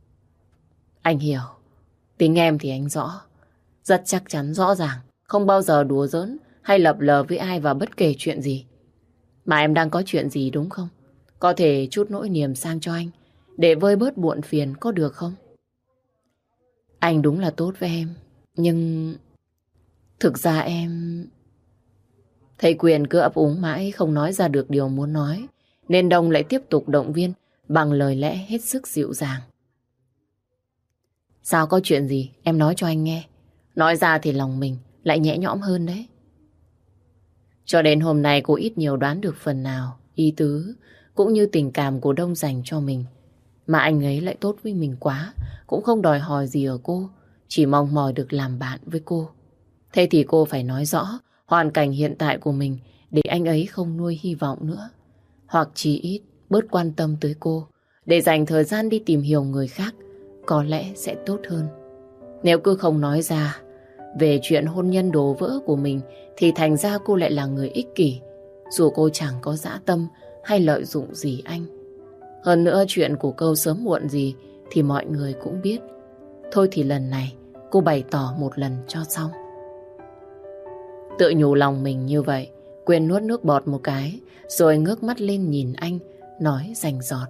S1: Anh hiểu. Tính em thì anh rõ. Rất chắc chắn rõ ràng, không bao giờ đùa giỡn hay lập lờ với ai vào bất kể chuyện gì. Mà em đang có chuyện gì đúng không? Có thể chút nỗi niềm sang cho anh để vơi bớt buồn phiền có được không? Anh đúng là tốt với em, nhưng thực ra em... Thầy Quyền cứ ấp úng mãi không nói ra được điều muốn nói, nên Đông lại tiếp tục động viên bằng lời lẽ hết sức dịu dàng. Sao, có chuyện gì em nói cho anh nghe. Nói ra thì lòng mình lại nhẹ nhõm hơn đấy. Cho đến hôm nay cô ít nhiều đoán được phần nào ý tứ cũng như tình cảm của Đông dành cho mình. Mà anh ấy lại tốt với mình quá, cũng không đòi hỏi gì ở cô, chỉ mong mỏi được làm bạn với cô. Thế thì cô phải nói rõ hoàn cảnh hiện tại của mình để anh ấy không nuôi hy vọng nữa. Hoặc chỉ ít bớt quan tâm tới cô, để dành thời gian đi tìm hiểu người khác, có lẽ sẽ tốt hơn. Nếu cứ không nói ra về chuyện hôn nhân đổ vỡ của mình thì thành ra cô lại là người ích kỷ, dù cô chẳng có dã tâm hay lợi dụng gì anh. Hơn nữa chuyện của câu sớm muộn gì thì mọi người cũng biết. Thôi thì lần này cô bày tỏ một lần cho xong. Tự nhủ lòng mình như vậy, Quyên nuốt nước bọt một cái, rồi ngước mắt lên nhìn anh, nói rành rọt.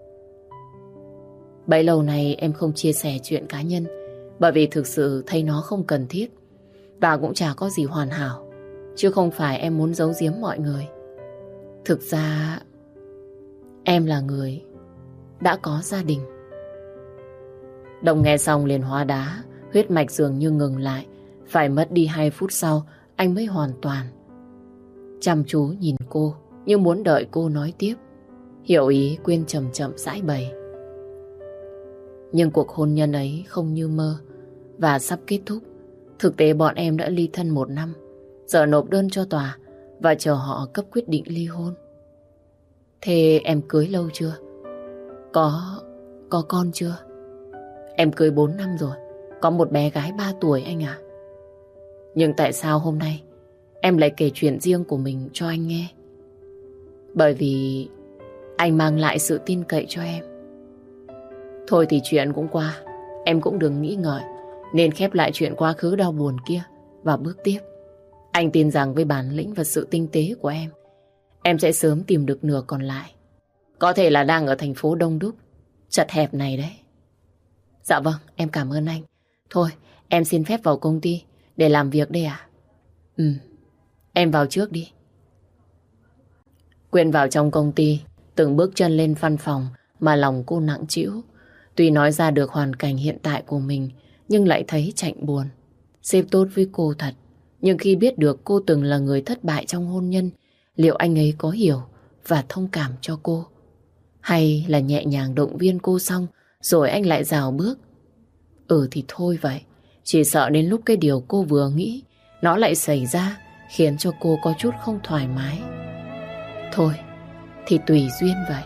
S1: Bấy lâu nay em không chia sẻ chuyện cá nhân, bởi vì thực sự thấy nó không cần thiết, và cũng chả có gì hoàn hảo, chứ không phải em muốn giấu giếm mọi người. Thực ra, em là người đã có gia đình. Đồng nghe xong liền hóa đá, huyết mạch dường như ngừng lại. Phải mất đi 2 phút sau, anh mới hoàn toàn chăm chú nhìn cô, như muốn đợi cô nói tiếp. Hiểu ý, Quyên chậm chậm giải bày. Nhưng cuộc hôn nhân ấy không như mơ và sắp kết thúc. Thực tế bọn em đã ly thân 1 năm, giờ nộp đơn cho tòa và chờ họ cấp quyết định ly hôn. Thế em cưới lâu chưa? Có con chưa? Em cưới 4 năm rồi, có một bé gái 3 tuổi anh à. Nhưng tại sao hôm nay em lại kể chuyện riêng của mình cho anh nghe? Bởi vì anh mang lại sự tin cậy cho em. Thôi thì chuyện cũng qua, em cũng đừng nghĩ ngợi, nên khép lại chuyện quá khứ đau buồn kia và bước tiếp. Anh tin rằng với bản lĩnh và sự tinh tế của em sẽ sớm tìm được nửa còn lại. Có thể là đang ở thành phố đông đúc, chật hẹp này đấy. Dạ vâng, em cảm ơn anh. Thôi, em xin phép vào công ty để làm việc đây ạ. Em vào trước đi. Quyên vào trong công ty, từng bước chân lên văn phòng mà lòng cô nặng trĩu. Tuy nói ra được hoàn cảnh hiện tại của mình, nhưng lại thấy chạnh buồn. Sếp tốt với cô thật, nhưng khi biết được cô từng là người thất bại trong hôn nhân, liệu anh ấy có hiểu và thông cảm cho cô? Hay là nhẹ nhàng động viên cô xong rồi anh lại rào bước? Thì thôi vậy. Chỉ sợ đến lúc cái điều cô vừa nghĩ nó lại xảy ra, khiến cho cô có chút không thoải mái. Thôi thì tùy duyên vậy.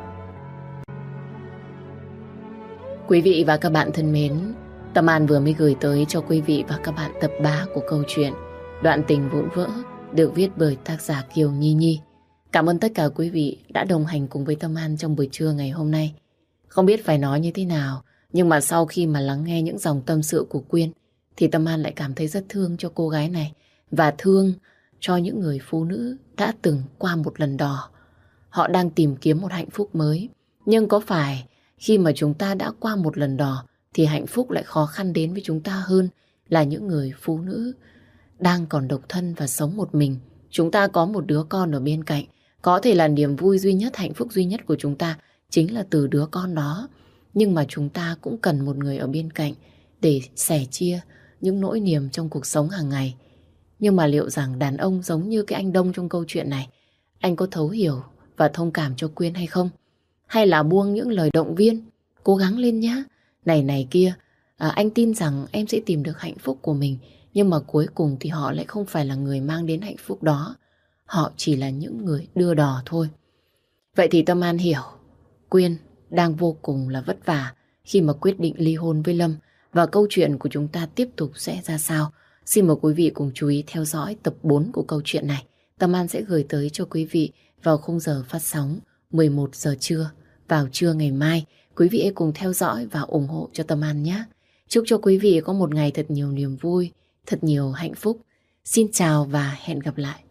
S1: Quý vị và các bạn thân mến, Tâm An vừa mới gửi tới cho quý vị và các bạn tập 3 của câu chuyện Đoạn tình vụn vỡ, được viết bởi tác giả Kiều Nhi Nhi. Cảm ơn tất cả quý vị đã đồng hành cùng với Tâm An trong buổi trưa ngày hôm nay. Không biết phải nói như thế nào, nhưng mà sau khi mà lắng nghe những dòng tâm sự của Quyên thì Tâm An lại cảm thấy rất thương cho cô gái này, và thương cho những người phụ nữ đã từng qua một lần đò. Họ đang tìm kiếm một hạnh phúc mới. Nhưng có phải khi mà chúng ta đã qua một lần đò thì hạnh phúc lại khó khăn đến với chúng ta hơn là những người phụ nữ đang còn độc thân và sống một mình? Chúng ta có một đứa con ở bên cạnh, có thể là niềm vui duy nhất, hạnh phúc duy nhất của chúng ta chính là từ đứa con đó. Nhưng mà chúng ta cũng cần một người ở bên cạnh để sẻ chia những nỗi niềm trong cuộc sống hàng ngày. Nhưng mà liệu rằng đàn ông giống như cái anh Đông trong câu chuyện này, anh có thấu hiểu và thông cảm cho Quyên hay không? Hay là buông những lời động viên, cố gắng lên nhá, này kia, anh tin rằng em sẽ tìm được hạnh phúc của mình. Nhưng mà cuối cùng thì họ lại không phải là người mang đến hạnh phúc đó. Họ chỉ là những người đưa đò thôi. Vậy thì Tâm An hiểu Quyên đang vô cùng là vất vả khi mà quyết định ly hôn với Lâm. Và câu chuyện của chúng ta tiếp tục sẽ ra sao? Xin mời quý vị cùng chú ý theo dõi tập 4 của câu chuyện này. Tâm An sẽ gửi tới cho quý vị vào khung giờ phát sóng 11 giờ trưa vào trưa ngày mai. Quý vị hãy cùng theo dõi và ủng hộ cho Tâm An nhé. Chúc cho quý vị có một ngày thật nhiều niềm vui, thật nhiều hạnh phúc. Xin chào và hẹn gặp lại.